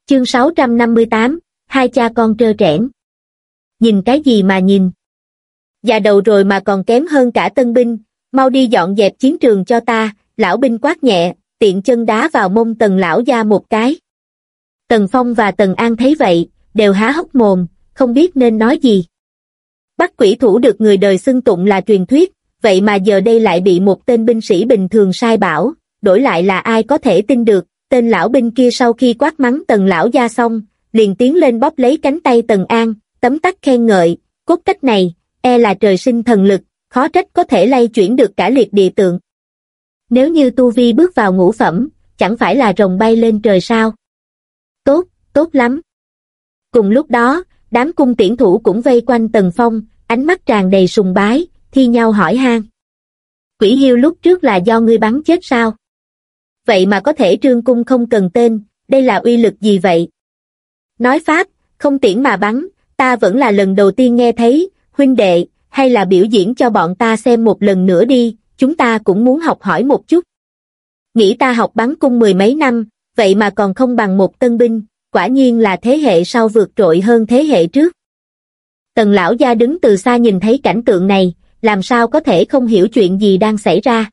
Chương 658, hai cha con trơ trẽn. Nhìn cái gì mà nhìn? Già đầu rồi mà còn kém hơn cả tân binh, mau đi dọn dẹp chiến trường cho ta, lão binh quát nhẹ, tiện chân đá vào mông Tần lão gia một cái. Tần Phong và Tần An thấy vậy, đều há hốc mồm, không biết nên nói gì. Bắt quỷ thủ được người đời xưng tụng là truyền thuyết, vậy mà giờ đây lại bị một tên binh sĩ bình thường sai bảo, đổi lại là ai có thể tin được. Tên lão binh kia sau khi quát mắng Tần lão gia xong, liền tiến lên bóp lấy cánh tay Tần An, tấm tắc khen ngợi, cốt cách này, e là trời sinh thần lực, khó trách có thể lay chuyển được cả liệt địa tượng. Nếu như tu vi bước vào ngũ phẩm, chẳng phải là rồng bay lên trời sao? Tốt, tốt lắm. Cùng lúc đó, đám cung tiễn thủ cũng vây quanh Tần Phong, ánh mắt tràn đầy sùng bái, thi nhau hỏi han. Quỷ hiêu lúc trước là do ngươi bắn chết sao? Vậy mà có thể trương cung không cần tên, đây là uy lực gì vậy? Nói pháp, không tiễn mà bắn, ta vẫn là lần đầu tiên nghe thấy, huynh đệ, hay là biểu diễn cho bọn ta xem một lần nữa đi, chúng ta cũng muốn học hỏi một chút. Nghĩ ta học bắn cung mười mấy năm, vậy mà còn không bằng một tân binh, quả nhiên là thế hệ sau vượt trội hơn thế hệ trước. Tần lão gia đứng từ xa nhìn thấy cảnh tượng này, làm sao có thể không hiểu chuyện gì đang xảy ra.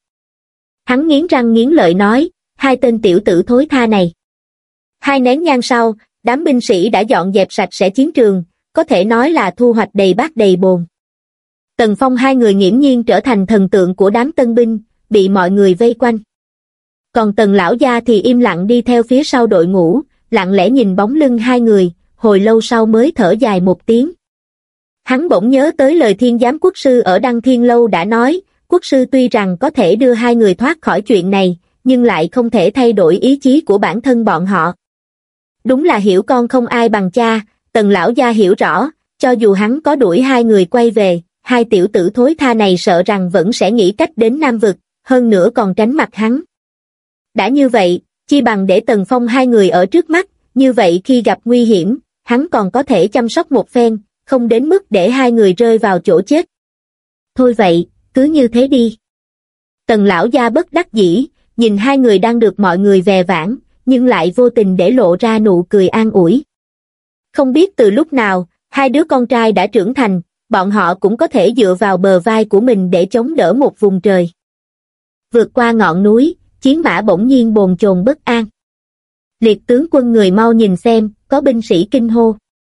Hắn nghiến răng nghiến lợi nói, hai tên tiểu tử thối tha này. Hai nén nhang sau, đám binh sĩ đã dọn dẹp sạch sẽ chiến trường, có thể nói là thu hoạch đầy bát đầy bồn. Tần Phong hai người nghiễm nhiên trở thành thần tượng của đám tân binh, bị mọi người vây quanh. Còn Tần lão gia thì im lặng đi theo phía sau đội ngũ, lặng lẽ nhìn bóng lưng hai người, hồi lâu sau mới thở dài một tiếng. Hắn bỗng nhớ tới lời Thiên Giám quốc sư ở Đăng Thiên Lâu đã nói, quốc sư tuy rằng có thể đưa hai người thoát khỏi chuyện này, nhưng lại không thể thay đổi ý chí của bản thân bọn họ. Đúng là hiểu con không ai bằng cha, Tần lão gia hiểu rõ, cho dù hắn có đuổi hai người quay về, hai tiểu tử thối tha này sợ rằng vẫn sẽ nghĩ cách đến Nam Vực, hơn nữa còn tránh mặt hắn. Đã như vậy, chi bằng để Tần Phong hai người ở trước mắt, như vậy khi gặp nguy hiểm, hắn còn có thể chăm sóc một phen, không đến mức để hai người rơi vào chỗ chết. Thôi vậy, cứ như thế đi. Tần lão gia bất đắc dĩ, nhìn hai người đang được mọi người vè vãn, nhưng lại vô tình để lộ ra nụ cười an ủi. Không biết từ lúc nào, hai đứa con trai đã trưởng thành, bọn họ cũng có thể dựa vào bờ vai của mình để chống đỡ một vùng trời. Vượt qua ngọn núi, chiến mã bỗng nhiên bồn chồn bất an. Liệt tướng quân người mau nhìn xem, có binh sĩ kinh hô.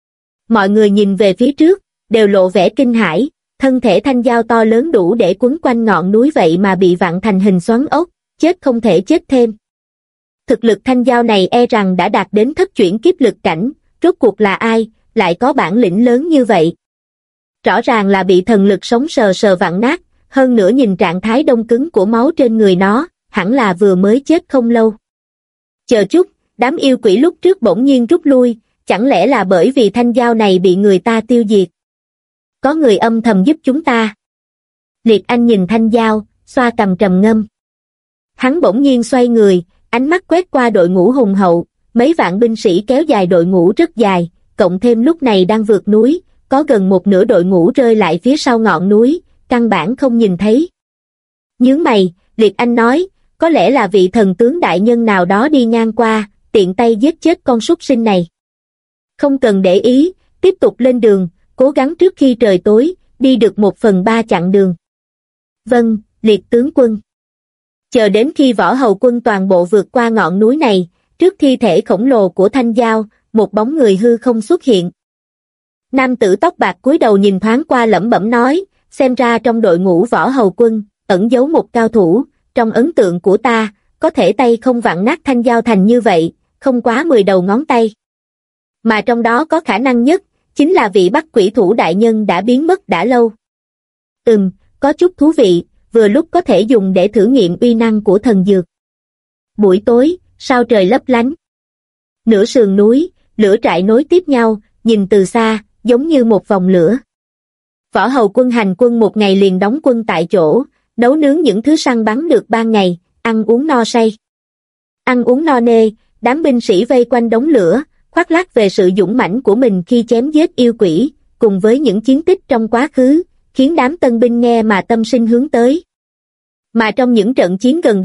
Mọi người nhìn về phía trước, đều lộ vẻ kinh hãi, thân thể thanh dao to lớn đủ để quấn quanh ngọn núi vậy mà bị vặn thành hình xoắn ốc, chết không thể chết thêm. Thực lực thanh dao này e rằng đã đạt đến thất chuyển kiếp lực cảnh, rốt cuộc là ai, lại có bản lĩnh lớn như vậy. Rõ ràng là bị thần lực sống sờ sờ vặn nát, hơn nữa nhìn trạng thái đông cứng của máu trên người nó, hẳn là vừa mới chết không lâu. Chờ chút, đám yêu quỷ lúc trước bỗng nhiên rút lui, chẳng lẽ là bởi vì thanh dao này bị người ta tiêu diệt? Có người âm thầm giúp chúng ta. Liệt Anh nhìn thanh dao, xoa cằm trầm ngâm. Hắn bỗng nhiên xoay người, ánh mắt quét qua đội ngũ hùng hậu, mấy vạn binh sĩ kéo dài đội ngũ rất dài, cộng thêm lúc này đang vượt núi, có gần một nửa đội ngũ rơi lại phía sau ngọn núi, căn bản không nhìn thấy. Nhướng mày, Liệt Anh nói, có lẽ là vị thần tướng đại nhân nào đó đi ngang qua, tiện tay giết chết con súc sinh này. Không cần để ý, tiếp tục lên đường, cố gắng trước khi trời tối, đi được 1/3 chặng đường. Vâng, Liệt tướng quân. Chờ đến khi võ hầu quân toàn bộ vượt qua ngọn núi này, trước thi thể khổng lồ của thanh dao, một bóng người hư không xuất hiện. Nam tử tóc bạc cúi đầu nhìn thoáng qua lẩm bẩm nói, xem ra trong đội ngũ võ hầu quân, ẩn giấu một cao thủ, trong ấn tượng của ta, có thể tay không vặn nát thanh dao thành như vậy, không quá 10 đầu ngón tay. Mà trong đó có khả năng nhất, chính là vị bắt quỷ thủ đại nhân đã biến mất đã lâu. Có chút thú vị, vừa lúc có thể dùng để thử nghiệm uy năng của thần dược. Buổi tối, sao trời lấp lánh. Nửa sườn núi, lửa trại nối tiếp nhau, nhìn từ xa, giống như một vòng lửa. Võ hầu quân hành quân một ngày liền đóng quân tại chỗ, nấu nướng những thứ săn bắn được ban ngày, ăn uống no say. Ăn uống no nê, đám binh sĩ vây quanh đống lửa, khoác lác về sự dũng mãnh của mình khi chém giết yêu quỷ, cùng với những chiến tích trong quá khứ, khiến đám tân binh nghe mà tâm sinh hướng tới. Mà trong những trận chiến gần đây,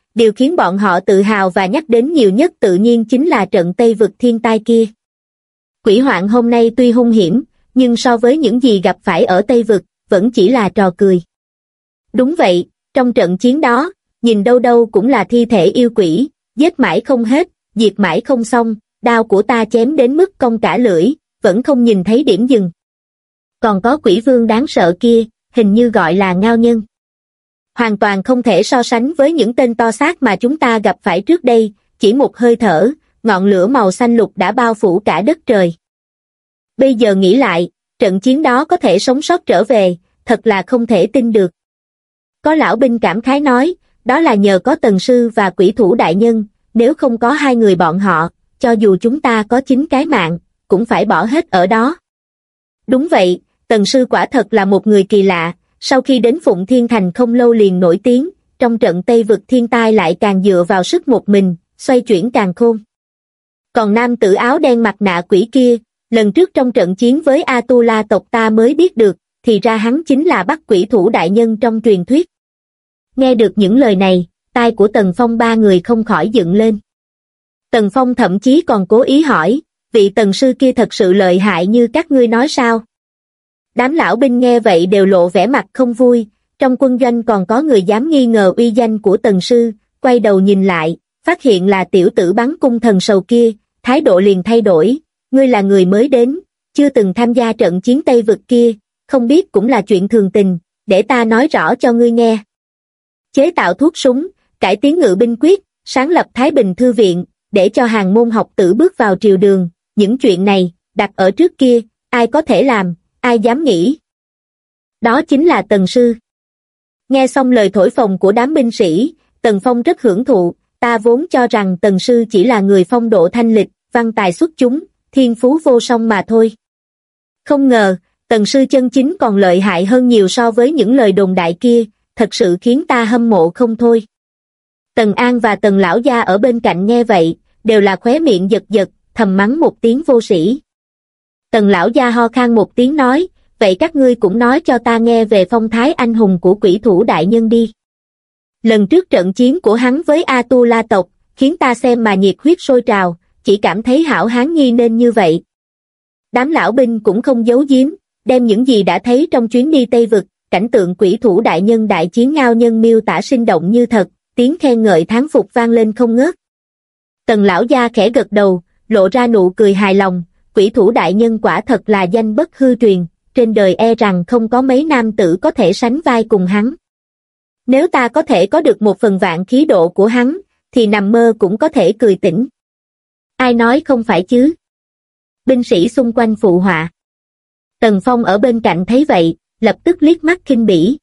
điều khiến bọn họ tự hào và nhắc đến nhiều nhất tự nhiên chính là trận Tây Vực thiên tai kia. Quỷ hoạn hôm nay tuy hung hiểm, nhưng so với những gì gặp phải ở Tây Vực, vẫn chỉ là trò cười. Đúng vậy, trong trận chiến đó, nhìn đâu đâu cũng là thi thể yêu quỷ, giết mãi không hết, diệt mãi không xong, đao của ta chém đến mức cong cả lưỡi, vẫn không nhìn thấy điểm dừng. Còn có quỷ vương đáng sợ kia, hình như gọi là Ngao Nhân. Hoàn toàn không thể so sánh với những tên to xác mà chúng ta gặp phải trước đây, chỉ một hơi thở, ngọn lửa màu xanh lục đã bao phủ cả đất trời. Bây giờ nghĩ lại, trận chiến đó có thể sống sót trở về, thật là không thể tin được. Có lão binh cảm khái nói, đó là nhờ có Tần Sư và Quỷ Thủ Đại Nhân, nếu không có hai người bọn họ, cho dù chúng ta có 9 cái mạng, cũng phải bỏ hết ở đó. Đúng vậy, Tần Sư quả thật là một người kỳ lạ, sau khi đến Phụng Thiên Thành không lâu liền nổi tiếng, trong trận Tây Vực thiên tai lại càng dựa vào sức một mình, xoay chuyển càn khôn. Còn nam tử áo đen mặt nạ quỷ kia, lần trước trong trận chiến với Atula tộc ta mới biết được, thì ra hắn chính là Bắc Quỷ Thủ Đại Nhân trong truyền thuyết. Nghe được những lời này, tai của Tần Phong ba người không khỏi dựng lên. Tần Phong thậm chí còn cố ý hỏi, vị Tần Sư kia thật sự lợi hại như các ngươi nói sao? Đám lão binh nghe vậy đều lộ vẻ mặt không vui, trong quân doanh còn có người dám nghi ngờ uy danh của Tần Sư, quay đầu nhìn lại, phát hiện là tiểu tử bắn cung thần sầu kia, thái độ liền thay đổi, ngươi là người mới đến, chưa từng tham gia trận chiến Tây Vực kia, không biết cũng là chuyện thường tình, để ta nói rõ cho ngươi nghe. Chế tạo thuốc súng, cải tiến ngự binh quyết, sáng lập Thái Bình Thư Viện, để cho hàng môn học tử bước vào triều đường, những chuyện này, đặt ở trước kia, ai có thể làm, ai dám nghĩ. Đó chính là Tần Sư. Nghe xong lời thổi phồng của đám binh sĩ, Tần Phong rất hưởng thụ, ta vốn cho rằng Tần Sư chỉ là người phong độ thanh lịch, văn tài xuất chúng, thiên phú vô song mà thôi. Không ngờ, Tần Sư chân chính còn lợi hại hơn nhiều so với những lời đồn đại kia, thật sự khiến ta hâm mộ không thôi. Tần An và Tần Lão Gia ở bên cạnh nghe vậy, đều là khóe miệng giật giật, thầm mắng một tiếng vô sĩ. Tần Lão Gia ho khan một tiếng nói, vậy các ngươi cũng nói cho ta nghe về phong thái anh hùng của Quỷ Thủ Đại Nhân đi. Lần trước trận chiến của hắn với Atula tộc, khiến ta xem mà nhiệt huyết sôi trào, chỉ cảm thấy hảo hán nhi nên như vậy. Đám lão binh cũng không giấu giếm, đem những gì đã thấy trong chuyến đi Tây Vực, cảnh tượng Quỷ Thủ Đại Nhân đại chiến Ngao Nhân miêu tả sinh động như thật, tiếng khen ngợi thán phục vang lên không ngớt. Tần Lão Gia khẽ gật đầu, lộ ra nụ cười hài lòng, Quỷ Thủ Đại Nhân quả thật là danh bất hư truyền, trên đời e rằng không có mấy nam tử có thể sánh vai cùng hắn. Nếu ta có thể có được 1/1000 khí độ của hắn, thì nằm mơ cũng có thể cười tỉnh. Ai nói không phải chứ? Binh sĩ xung quanh phụ họa. Tần Phong ở bên cạnh thấy vậy, lập tức liếc mắt khinh bỉ.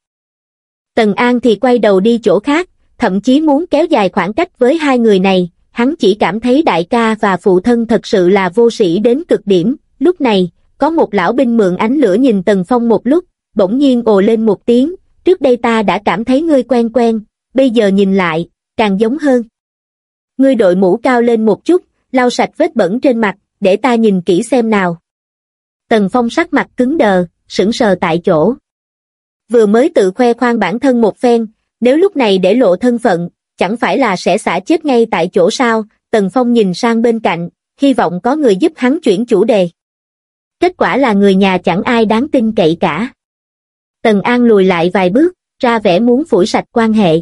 Tần An thì quay đầu đi chỗ khác, thậm chí muốn kéo dài khoảng cách với hai người này, hắn chỉ cảm thấy đại ca và phụ thân thật sự là vô sĩ đến cực điểm. Lúc này, có một lão binh mượn ánh lửa nhìn Tần Phong một lúc, bỗng nhiên ồ lên một tiếng, trước đây ta đã cảm thấy ngươi quen quen, bây giờ nhìn lại, càng giống hơn. Ngươi đội mũ cao lên một chút, lau sạch vết bẩn trên mặt, để ta nhìn kỹ xem nào. Tần Phong sắc mặt cứng đờ, sững sờ tại chỗ. Vừa mới tự khoe khoang bản thân một phen, nếu lúc này để lộ thân phận, chẳng phải là sẽ xả chết ngay tại chỗ sao? Tần Phong nhìn sang bên cạnh, hy vọng có người giúp hắn chuyển chủ đề. Kết quả là người nhà chẳng ai đáng tin cậy cả. Tần An lùi lại vài bước, ra vẻ muốn phủi sạch quan hệ.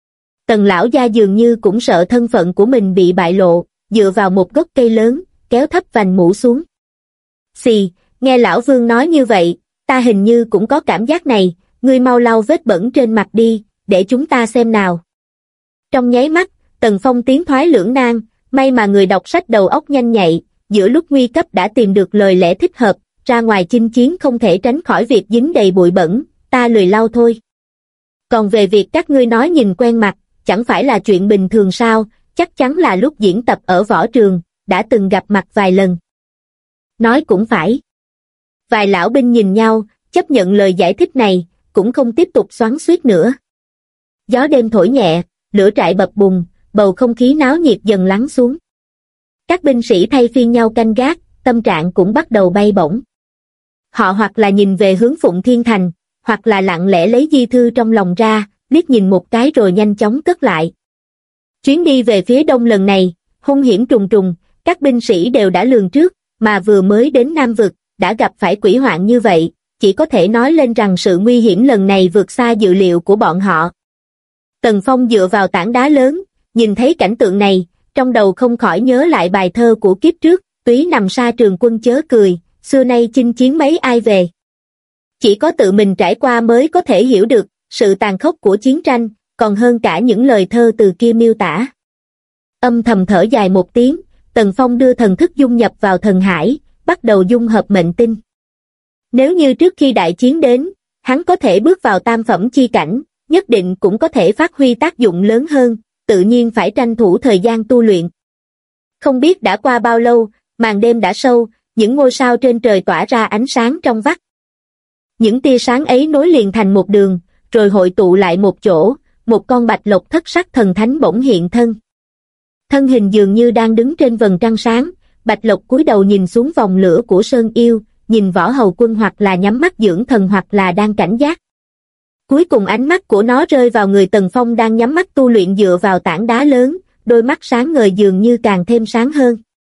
Tần Lão Gia dường như cũng sợ thân phận của mình bị bại lộ, dựa vào một gốc cây lớn, kéo thấp vành mũ xuống. Xì, nghe Lão Vương nói như vậy, ta hình như cũng có cảm giác này, ngươi mau lau vết bẩn trên mặt đi, để chúng ta xem nào. Trong nháy mắt, Tần Phong tiến thoái lưỡng nan, may mà người đọc sách đầu óc nhanh nhạy, giữa lúc nguy cấp đã tìm được lời lẽ thích hợp, ra ngoài chinh chiến không thể tránh khỏi việc dính đầy bụi bẩn, ta lười lau thôi. Còn về việc các ngươi nói nhìn quen mặt, chẳng phải là chuyện bình thường sao, chắc chắn là lúc diễn tập ở võ trường, đã từng gặp mặt vài lần. Nói cũng phải. Vài lão binh nhìn nhau, chấp nhận lời giải thích này, cũng không tiếp tục xoắn xuýt nữa. Gió đêm thổi nhẹ, lửa trại bập bùng, bầu không khí náo nhiệt dần lắng xuống. Các binh sĩ thay phiên nhau canh gác, tâm trạng cũng bắt đầu bay bổng. Họ hoặc là nhìn về hướng Phụng Thiên Thành, hoặc là lặng lẽ lấy di thư trong lòng ra, liếc nhìn một cái rồi nhanh chóng cất lại. Chuyến đi về phía đông lần này, hung hiểm trùng trùng, các binh sĩ đều đã lường trước, mà vừa mới đến Nam Vực, đã gặp phải quỷ hoạn như vậy, chỉ có thể nói lên rằng sự nguy hiểm lần này vượt xa dự liệu của bọn họ. Tần Phong dựa vào tảng đá lớn, nhìn thấy cảnh tượng này, trong đầu không khỏi nhớ lại bài thơ của kiếp trước, túy nằm xa trường quân chớ cười, xưa nay chinh chiến mấy ai về. Chỉ có tự mình trải qua mới có thể hiểu được sự tàn khốc của chiến tranh, còn hơn cả những lời thơ từ kia miêu tả. Âm thầm thở dài một tiếng, Tần Phong đưa thần thức dung nhập vào thần hải, bắt đầu dung hợp mệnh tinh. Nếu như trước khi đại chiến đến, hắn có thể bước vào tam phẩm chi cảnh, nhất định cũng có thể phát huy tác dụng lớn hơn, tự nhiên phải tranh thủ thời gian tu luyện. Không biết đã qua bao lâu, màn đêm đã sâu, những ngôi sao trên trời tỏa ra ánh sáng trong vắt. Những tia sáng ấy nối liền thành một đường, rồi hội tụ lại một chỗ, một con bạch lộc thất sắc thần thánh bỗng hiện thân. Thân hình dường như đang đứng trên vầng trăng sáng, bạch lộc cúi đầu nhìn xuống vòng lửa của Sơn Yêu, nhìn Võ Hầu Quân hoặc là nhắm mắt dưỡng thần hoặc là đang cảnh giác. Cuối cùng ánh mắt của nó rơi vào người Tần Phong đang nhắm mắt tu luyện dựa vào tảng đá lớn, đôi mắt sáng ngời dường như càng thêm sáng hơn.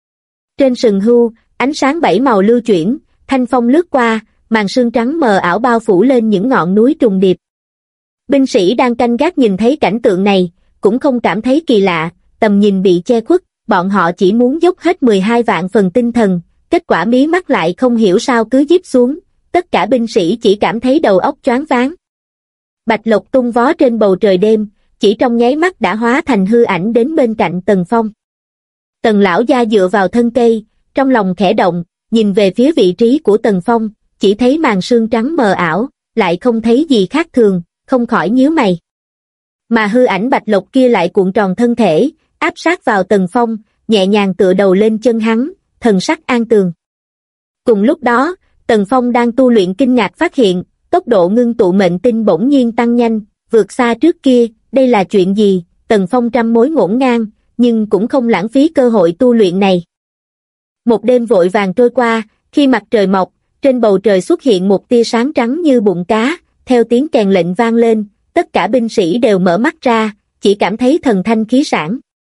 Trên sừng hưu, ánh sáng bảy màu lưu chuyển, thanh phong lướt qua, màn sương trắng mờ ảo bao phủ lên những ngọn núi trùng điệp. Binh sĩ đang canh gác nhìn thấy cảnh tượng này, cũng không cảm thấy kỳ lạ, tầm nhìn bị che khuất, bọn họ chỉ muốn dốc hết 12 vạn phần tinh thần, kết quả mí mắt lại không hiểu sao cứ díp xuống, tất cả binh sĩ chỉ cảm thấy đầu óc choáng váng. Bạch lộc tung vó trên bầu trời đêm, chỉ trong nháy mắt đã hóa thành hư ảnh đến bên cạnh Tần Phong. Tần lão gia dựa vào thân cây, trong lòng khẽ động, nhìn về phía vị trí của Tần Phong, chỉ thấy màn sương trắng mờ ảo, lại không thấy gì khác thường, không khỏi nhíu mày. Mà hư ảnh bạch lộc kia lại cuộn tròn thân thể, áp sát vào Tần Phong, nhẹ nhàng tựa đầu lên chân hắn, thần sắc an tường. Cùng lúc đó, Tần Phong đang tu luyện kinh ngạc phát hiện, tốc độ ngưng tụ mệnh tinh bỗng nhiên tăng nhanh, vượt xa trước kia, đây là chuyện gì? Tần Phong trăm mối ngổn ngang, nhưng cũng không lãng phí cơ hội tu luyện này. Một đêm vội vàng trôi qua, khi mặt trời mọc, trên bầu trời xuất hiện một tia sáng trắng như bụng cá, theo tiếng kèn lệnh vang lên, tất cả binh sĩ đều mở mắt ra, chỉ cảm thấy thần thanh khí sảng.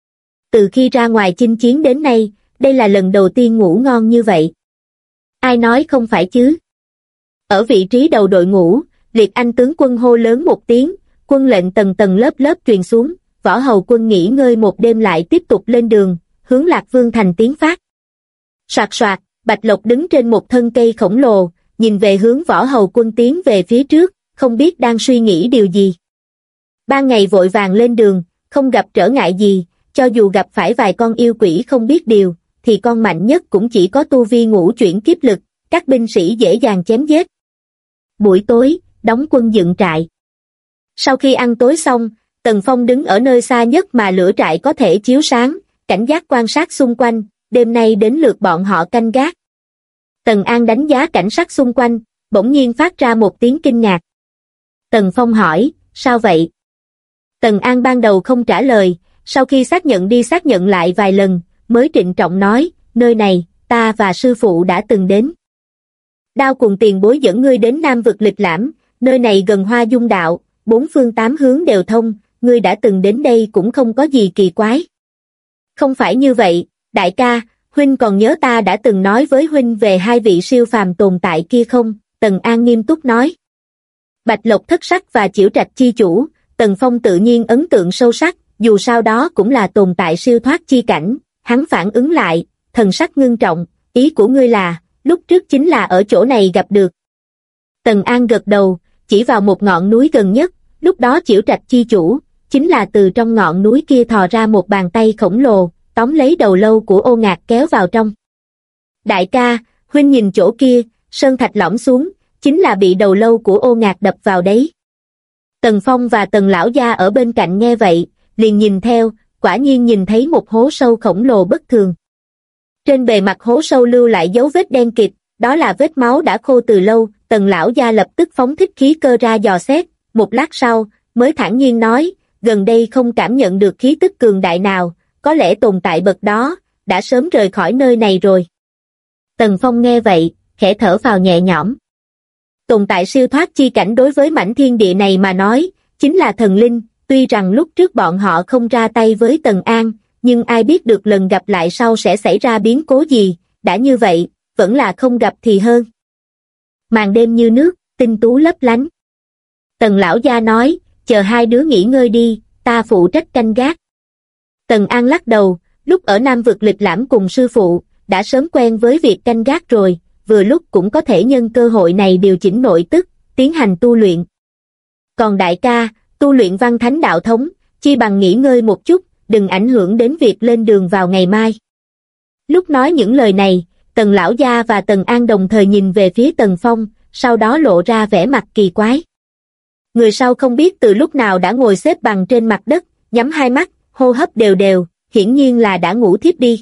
Từ khi ra ngoài chinh chiến đến nay, đây là lần đầu tiên ngủ ngon như vậy. Ai nói không phải chứ? Ở vị trí đầu đội ngũ, Liệt Anh tướng quân hô lớn một tiếng, quân lệnh tầng tầng lớp lớp truyền xuống, Võ Hầu Quân nghỉ ngơi một đêm lại tiếp tục lên đường, hướng Lạc Vương thành tiến phát. Soạt soạt, Bạch Lộc đứng trên một thân cây khổng lồ, nhìn về hướng Võ Hầu Quân tiến về phía trước, không biết đang suy nghĩ điều gì. Ban ngày vội vàng lên đường, không gặp trở ngại gì, cho dù gặp phải vài con yêu quỷ không biết điều, thì con mạnh nhất cũng chỉ có tu vi ngũ chuyển kiếp lực, các binh sĩ dễ dàng chém giết. Buổi tối, đóng quân dựng trại. Sau khi ăn tối xong, Tần Phong đứng ở nơi xa nhất mà lửa trại có thể chiếu sáng, cảnh giác quan sát xung quanh, đêm nay đến lượt bọn họ canh gác. Tần An đánh giá cảnh sát xung quanh, bỗng nhiên phát ra một tiếng kinh ngạc. Tần Phong hỏi, sao vậy? Tần An ban đầu không trả lời, sau khi xác nhận đi xác nhận lại vài lần, mới trịnh trọng nói, nơi này, ta và sư phụ đã từng đến. Đao cùng tiền bối dẫn ngươi đến Nam vực lịch lãm, nơi này gần Hoa Dung đạo, bốn phương tám hướng đều thông, ngươi đã từng đến đây cũng không có gì kỳ quái. Không phải như vậy, đại ca, huynh còn nhớ ta đã từng nói với huynh về hai vị siêu phàm tồn tại kia không? Tần An nghiêm túc nói. Bạch Lộc thất sắc và Chiểu Trạch chi chủ, Tần Phong tự nhiên ấn tượng sâu sắc, dù sao đó cũng là tồn tại siêu thoát chi cảnh, hắn phản ứng lại, thần sắc ngưng trọng, ý của ngươi là, lúc trước chính là ở chỗ này gặp được. Tần An gật đầu, chỉ vào một ngọn núi gần nhất, lúc đó Chiểu Trạch chi chủ, chính là từ trong ngọn núi kia thò ra một bàn tay khổng lồ, tóm lấy đầu lâu của Ô Ngạc kéo vào trong. Đại ca, huynh nhìn chỗ kia, sơn thạch lõm xuống, chính là bị đầu lâu của Ô Ngạc đập vào đấy. Tần Phong và Tần lão gia ở bên cạnh nghe vậy, liền nhìn theo, quả nhiên nhìn thấy một hố sâu khổng lồ bất thường. Trên bề mặt hố sâu lưu lại dấu vết đen kịt, đó là vết máu đã khô từ lâu. Tần lão gia lập tức phóng thích khí cơ ra dò xét, một lát sau, mới thản nhiên nói, gần đây không cảm nhận được khí tức cường đại nào, có lẽ tồn tại bậc đó, đã sớm rời khỏi nơi này rồi. Tần Phong nghe vậy, khẽ thở phào nhẹ nhõm. Tồn tại siêu thoát chi cảnh đối với mảnh thiên địa này mà nói, chính là thần linh, tuy rằng lúc trước bọn họ không ra tay với Tần An, nhưng ai biết được lần gặp lại sau sẽ xảy ra biến cố gì, đã như vậy, vẫn là không gặp thì hơn. Màn đêm như nước, tinh tú lấp lánh. Tần lão gia nói, chờ hai đứa nghỉ ngơi đi, ta phụ trách canh gác. Tần An lắc đầu, lúc ở Nam Vực lịch lãm cùng sư phụ, đã sớm quen với việc canh gác rồi, vừa lúc cũng có thể nhân cơ hội này điều chỉnh nội tức, tiến hành tu luyện. Còn đại ca, tu luyện văn thánh đạo thống, chi bằng nghỉ ngơi một chút, đừng ảnh hưởng đến việc lên đường vào ngày mai. Lúc nói những lời này, Tần lão gia và Tần An đồng thời nhìn về phía Tần Phong, sau đó lộ ra vẻ mặt kỳ quái. Người sau không biết từ lúc nào đã ngồi xếp bằng trên mặt đất, nhắm hai mắt, hô hấp đều đều, hiển nhiên là đã ngủ thiếp đi.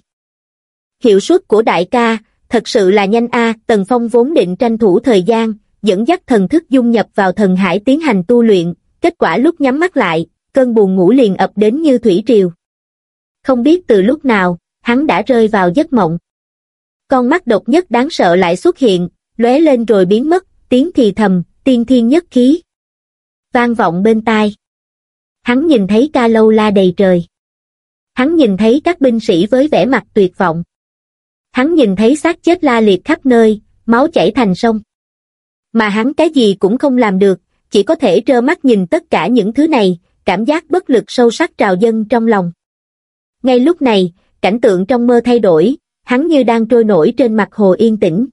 Hiệu suất của đại ca, thật sự là nhanh a. Tần Phong vốn định tranh thủ thời gian, dẫn dắt thần thức dung nhập vào thần hải tiến hành tu luyện, kết quả lúc nhắm mắt lại, cơn buồn ngủ liền ập đến như thủy triều. Không biết từ lúc nào, hắn đã rơi vào giấc mộng. Con mắt độc nhất đáng sợ lại xuất hiện, lóe lên rồi biến mất, tiếng thì thầm, tiên thiên nhất khí vang vọng bên tai. Hắn nhìn thấy Ca Lâu La đầy trời. Hắn nhìn thấy các binh sĩ với vẻ mặt tuyệt vọng. Hắn nhìn thấy xác chết la liệt khắp nơi, máu chảy thành sông. Mà hắn cái gì cũng không làm được, chỉ có thể trơ mắt nhìn tất cả những thứ này, cảm giác bất lực sâu sắc trào dâng trong lòng. Ngay lúc này, cảnh tượng trong mơ thay đổi, hắn như đang trôi nổi trên mặt hồ yên tĩnh.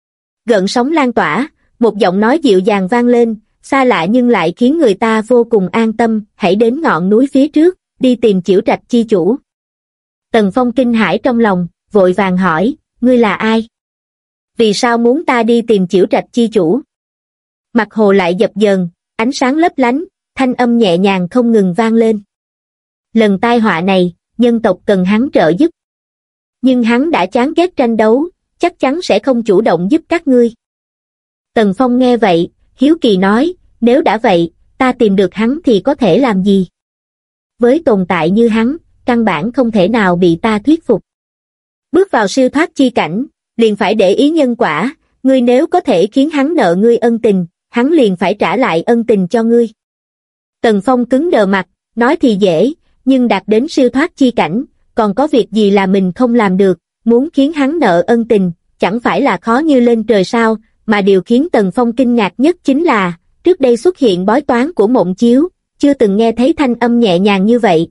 Gợn sóng lan tỏa, một giọng nói dịu dàng vang lên, xa lạ nhưng lại khiến người ta vô cùng an tâm, hãy đến ngọn núi phía trước, đi tìm Chiểu Trạch chi chủ. Tần Phong kinh hãi trong lòng, vội vàng hỏi, ngươi là ai? Vì sao muốn ta đi tìm Chiểu Trạch chi chủ? Mặt hồ lại dập dờn, ánh sáng lấp lánh, thanh âm nhẹ nhàng không ngừng vang lên. Lần tai họa này, nhân tộc cần hắn trợ giúp. Nhưng hắn đã chán ghét tranh đấu, chắc chắn sẽ không chủ động giúp các ngươi. Tần Phong nghe vậy, hiếu kỳ nói, nếu đã vậy, ta tìm được hắn thì có thể làm gì? Với tồn tại như hắn, căn bản không thể nào bị ta thuyết phục. Bước vào siêu thoát chi cảnh, liền phải để ý nhân quả, ngươi nếu có thể khiến hắn nợ ngươi ân tình, hắn liền phải trả lại ân tình cho ngươi. Tần Phong cứng đờ mặt, nói thì dễ, nhưng đạt đến siêu thoát chi cảnh, còn có việc gì là mình không làm được, muốn khiến hắn nợ ân tình, chẳng phải là khó như lên trời sao, mà điều khiến Tần Phong kinh ngạc nhất chính là, trước đây xuất hiện bói toán của Mộng Chiếu, chưa từng nghe thấy thanh âm nhẹ nhàng như vậy.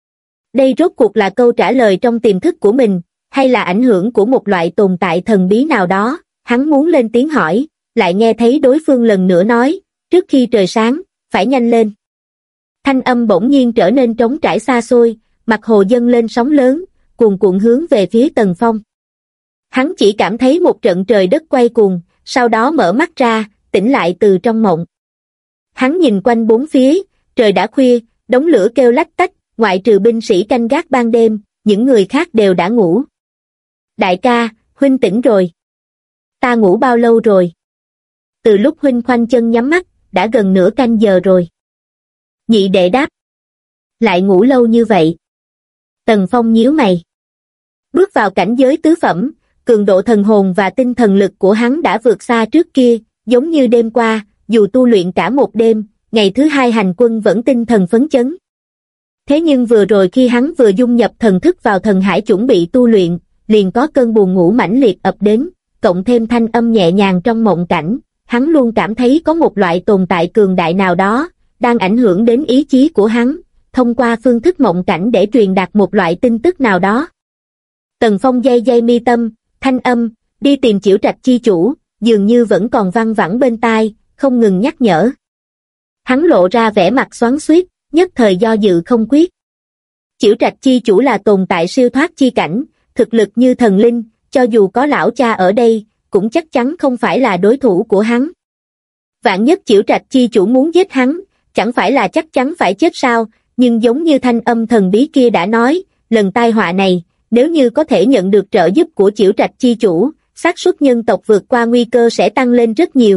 Đây rốt cuộc là câu trả lời trong tiềm thức của mình, hay là ảnh hưởng của một loại tồn tại thần bí nào đó, hắn muốn lên tiếng hỏi, lại nghe thấy đối phương lần nữa nói, trước khi trời sáng, phải nhanh lên. Thanh âm bỗng nhiên trở nên trống trải xa xôi, mặt hồ dâng lên sóng lớn, cuồn cuộn hướng về phía Tần Phong. Hắn chỉ cảm thấy một trận trời đất quay cuồng, sau đó mở mắt ra, tỉnh lại từ trong mộng. Hắn nhìn quanh bốn phía, trời đã khuya, đống lửa kêu lách tách, ngoại trừ binh sĩ canh gác ban đêm, những người khác đều đã ngủ. Đại ca, huynh tỉnh rồi. Ta ngủ bao lâu rồi? Từ lúc huynh khoanh chân nhắm mắt, đã gần nửa canh giờ rồi. Nhị đệ đáp. Lại ngủ lâu như vậy. Tần Phong nhíu mày. Bước vào cảnh giới tứ phẩm, cường độ thần hồn và tinh thần lực của hắn đã vượt xa trước kia, giống như đêm qua, dù tu luyện cả một đêm, ngày thứ hai hành quân vẫn tinh thần phấn chấn. Thế nhưng vừa rồi khi hắn vừa dung nhập thần thức vào thần hải chuẩn bị tu luyện, liền có cơn buồn ngủ mãnh liệt ập đến, cộng thêm thanh âm nhẹ nhàng trong mộng cảnh, hắn luôn cảm thấy có một loại tồn tại cường đại nào đó, đang ảnh hưởng đến ý chí của hắn, thông qua phương thức mộng cảnh để truyền đạt một loại tin tức nào đó. Tần Phong day mi tâm, thanh âm, đi tìm Chiểu Trạch chi chủ, dường như vẫn còn văng vẳng bên tai, không ngừng nhắc nhở. Hắn lộ ra vẻ mặt xoắn xuýt, nhất thời do dự không quyết. Chiểu Trạch chi chủ là tồn tại siêu thoát chi cảnh, thực lực như thần linh, cho dù có lão cha ở đây, cũng chắc chắn không phải là đối thủ của hắn. Vạn nhất Chiểu Trạch chi chủ muốn giết hắn, chẳng phải là chắc chắn phải chết sao, nhưng giống như thanh âm thần bí kia đã nói, lần tai họa này, nếu như có thể nhận được trợ giúp của Chiểu Trạch chi chủ, xác suất nhân tộc vượt qua nguy cơ sẽ tăng lên rất nhiều.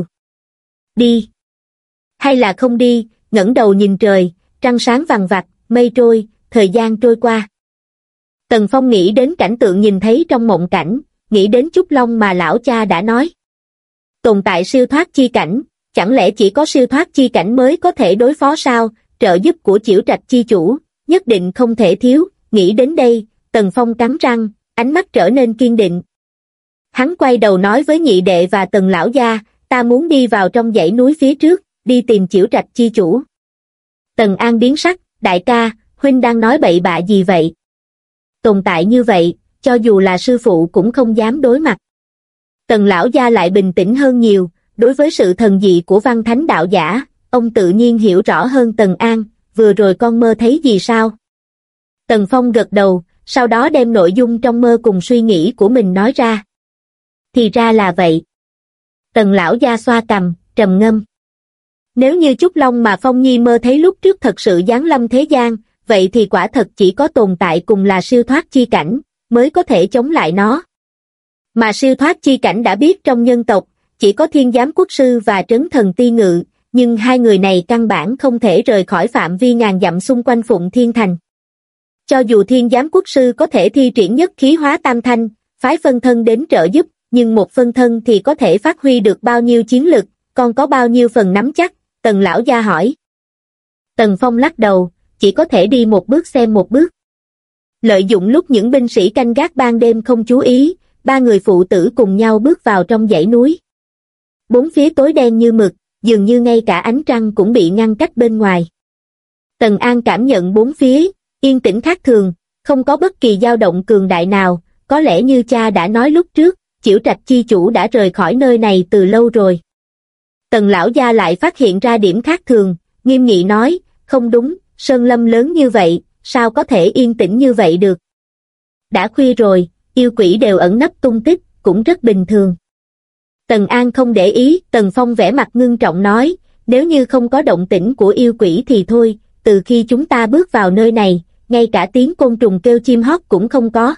Đi. Hay là không đi, ngẩng đầu nhìn trời, trăng sáng vằng vặc, mây trôi, thời gian trôi qua. Tần Phong nghĩ đến cảnh tượng nhìn thấy trong mộng cảnh, nghĩ đến Trúc Long mà lão cha đã nói. Tồn tại siêu thoát chi cảnh, chẳng lẽ chỉ có siêu thoát chi cảnh mới có thể đối phó sao, trợ giúp của Chiểu Trạch chi chủ, nhất định không thể thiếu. Nghĩ đến đây, Tần Phong cắn răng, ánh mắt trở nên kiên định. Hắn quay đầu nói với nhị đệ và Tần lão gia, ta muốn đi vào trong dãy núi phía trước, đi tìm Chiểu Trạch chi chủ. Tần An biến sắc, đại ca, huynh đang nói bậy bạ gì vậy? Tồn tại như vậy, cho dù là sư phụ cũng không dám đối mặt. Tần lão gia lại bình tĩnh hơn nhiều, đối với sự thần dị của văn thánh đạo giả, ông tự nhiên hiểu rõ hơn Tần An, vừa rồi con mơ thấy gì sao? Tần Phong gật đầu, sau đó đem nội dung trong mơ cùng suy nghĩ của mình nói ra. Thì ra là vậy. Tần lão gia xoa cằm, trầm ngâm. Nếu như Trúc Long mà Phong Nhi mơ thấy lúc trước thật sự giáng lâm thế gian, vậy thì quả thật chỉ có tồn tại cùng là siêu thoát chi cảnh, mới có thể chống lại nó. Mà siêu thoát chi cảnh đã biết trong nhân tộc, chỉ có Thiên Giám Quốc Sư và Trấn Thần Ti Ngự, nhưng hai người này căn bản không thể rời khỏi phạm vi ngàn dặm xung quanh Phụng Thiên Thành. Cho dù Thiên Giám Quốc Sư có thể thi triển nhất khí hóa tam thanh, phái phân thân đến trợ giúp, nhưng một phân thân thì có thể phát huy được bao nhiêu chiến lực, còn có bao nhiêu phần nắm chắc, Tần lão gia hỏi. Tần Phong lắc đầu, chỉ có thể đi một bước xem một bước. Lợi dụng lúc những binh sĩ canh gác ban đêm không chú ý, ba người phụ tử cùng nhau bước vào trong dãy núi. Bốn phía tối đen như mực, dường như ngay cả ánh trăng cũng bị ngăn cách bên ngoài. Tần An cảm nhận bốn phía, yên tĩnh khác thường, không có bất kỳ dao động cường đại nào, có lẽ như cha đã nói lúc trước, Chiểu Trạch chi chủ đã rời khỏi nơi này từ lâu rồi. Tần lão gia lại phát hiện ra điểm khác thường, nghiêm nghị nói, không đúng, sơn lâm lớn như vậy, sao có thể yên tĩnh như vậy được? Đã khuya rồi, yêu quỷ đều ẩn nấp tung tích, cũng rất bình thường. Tần An không để ý, Tần Phong vẻ mặt ngưng trọng nói, nếu như không có động tĩnh của yêu quỷ thì thôi, từ khi chúng ta bước vào nơi này, ngay cả tiếng côn trùng kêu chim hót cũng không có.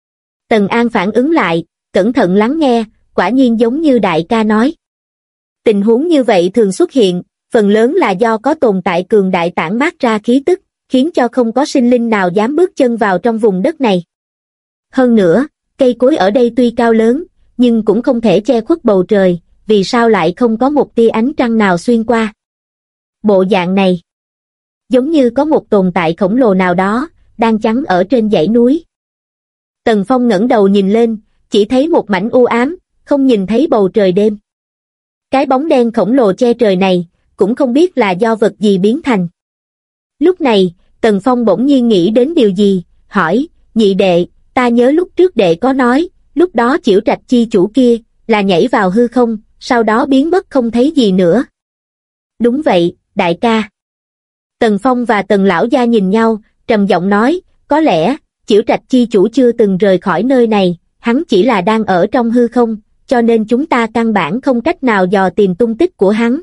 Tần An phản ứng lại, cẩn thận lắng nghe, quả nhiên giống như đại ca nói. Tình huống như vậy thường xuất hiện, phần lớn là do có tồn tại cường đại tản mát ra khí tức, khiến cho không có sinh linh nào dám bước chân vào trong vùng đất này. Hơn nữa, cây cối ở đây tuy cao lớn, nhưng cũng không thể che khuất bầu trời, vì sao lại không có một tia ánh trăng nào xuyên qua. Bộ dạng này, giống như có một tồn tại khổng lồ nào đó, đang chắn ở trên dãy núi. Tần Phong ngẩng đầu nhìn lên, chỉ thấy một mảnh u ám, không nhìn thấy bầu trời đêm. Cái bóng đen khổng lồ che trời này, cũng không biết là do vật gì biến thành. Lúc này, Tần Phong bỗng nhiên nghĩ đến điều gì, hỏi, nhị đệ, ta nhớ lúc trước đệ có nói, lúc đó Chiểu Trạch chi chủ kia, là nhảy vào hư không, sau đó biến mất không thấy gì nữa. Đúng vậy, đại ca. Tần Phong và Tần lão gia nhìn nhau, trầm giọng nói, có lẽ, Chiểu Trạch chi chủ chưa từng rời khỏi nơi này, hắn chỉ là đang ở trong hư không, cho nên chúng ta căn bản không cách nào dò tìm tung tích của hắn.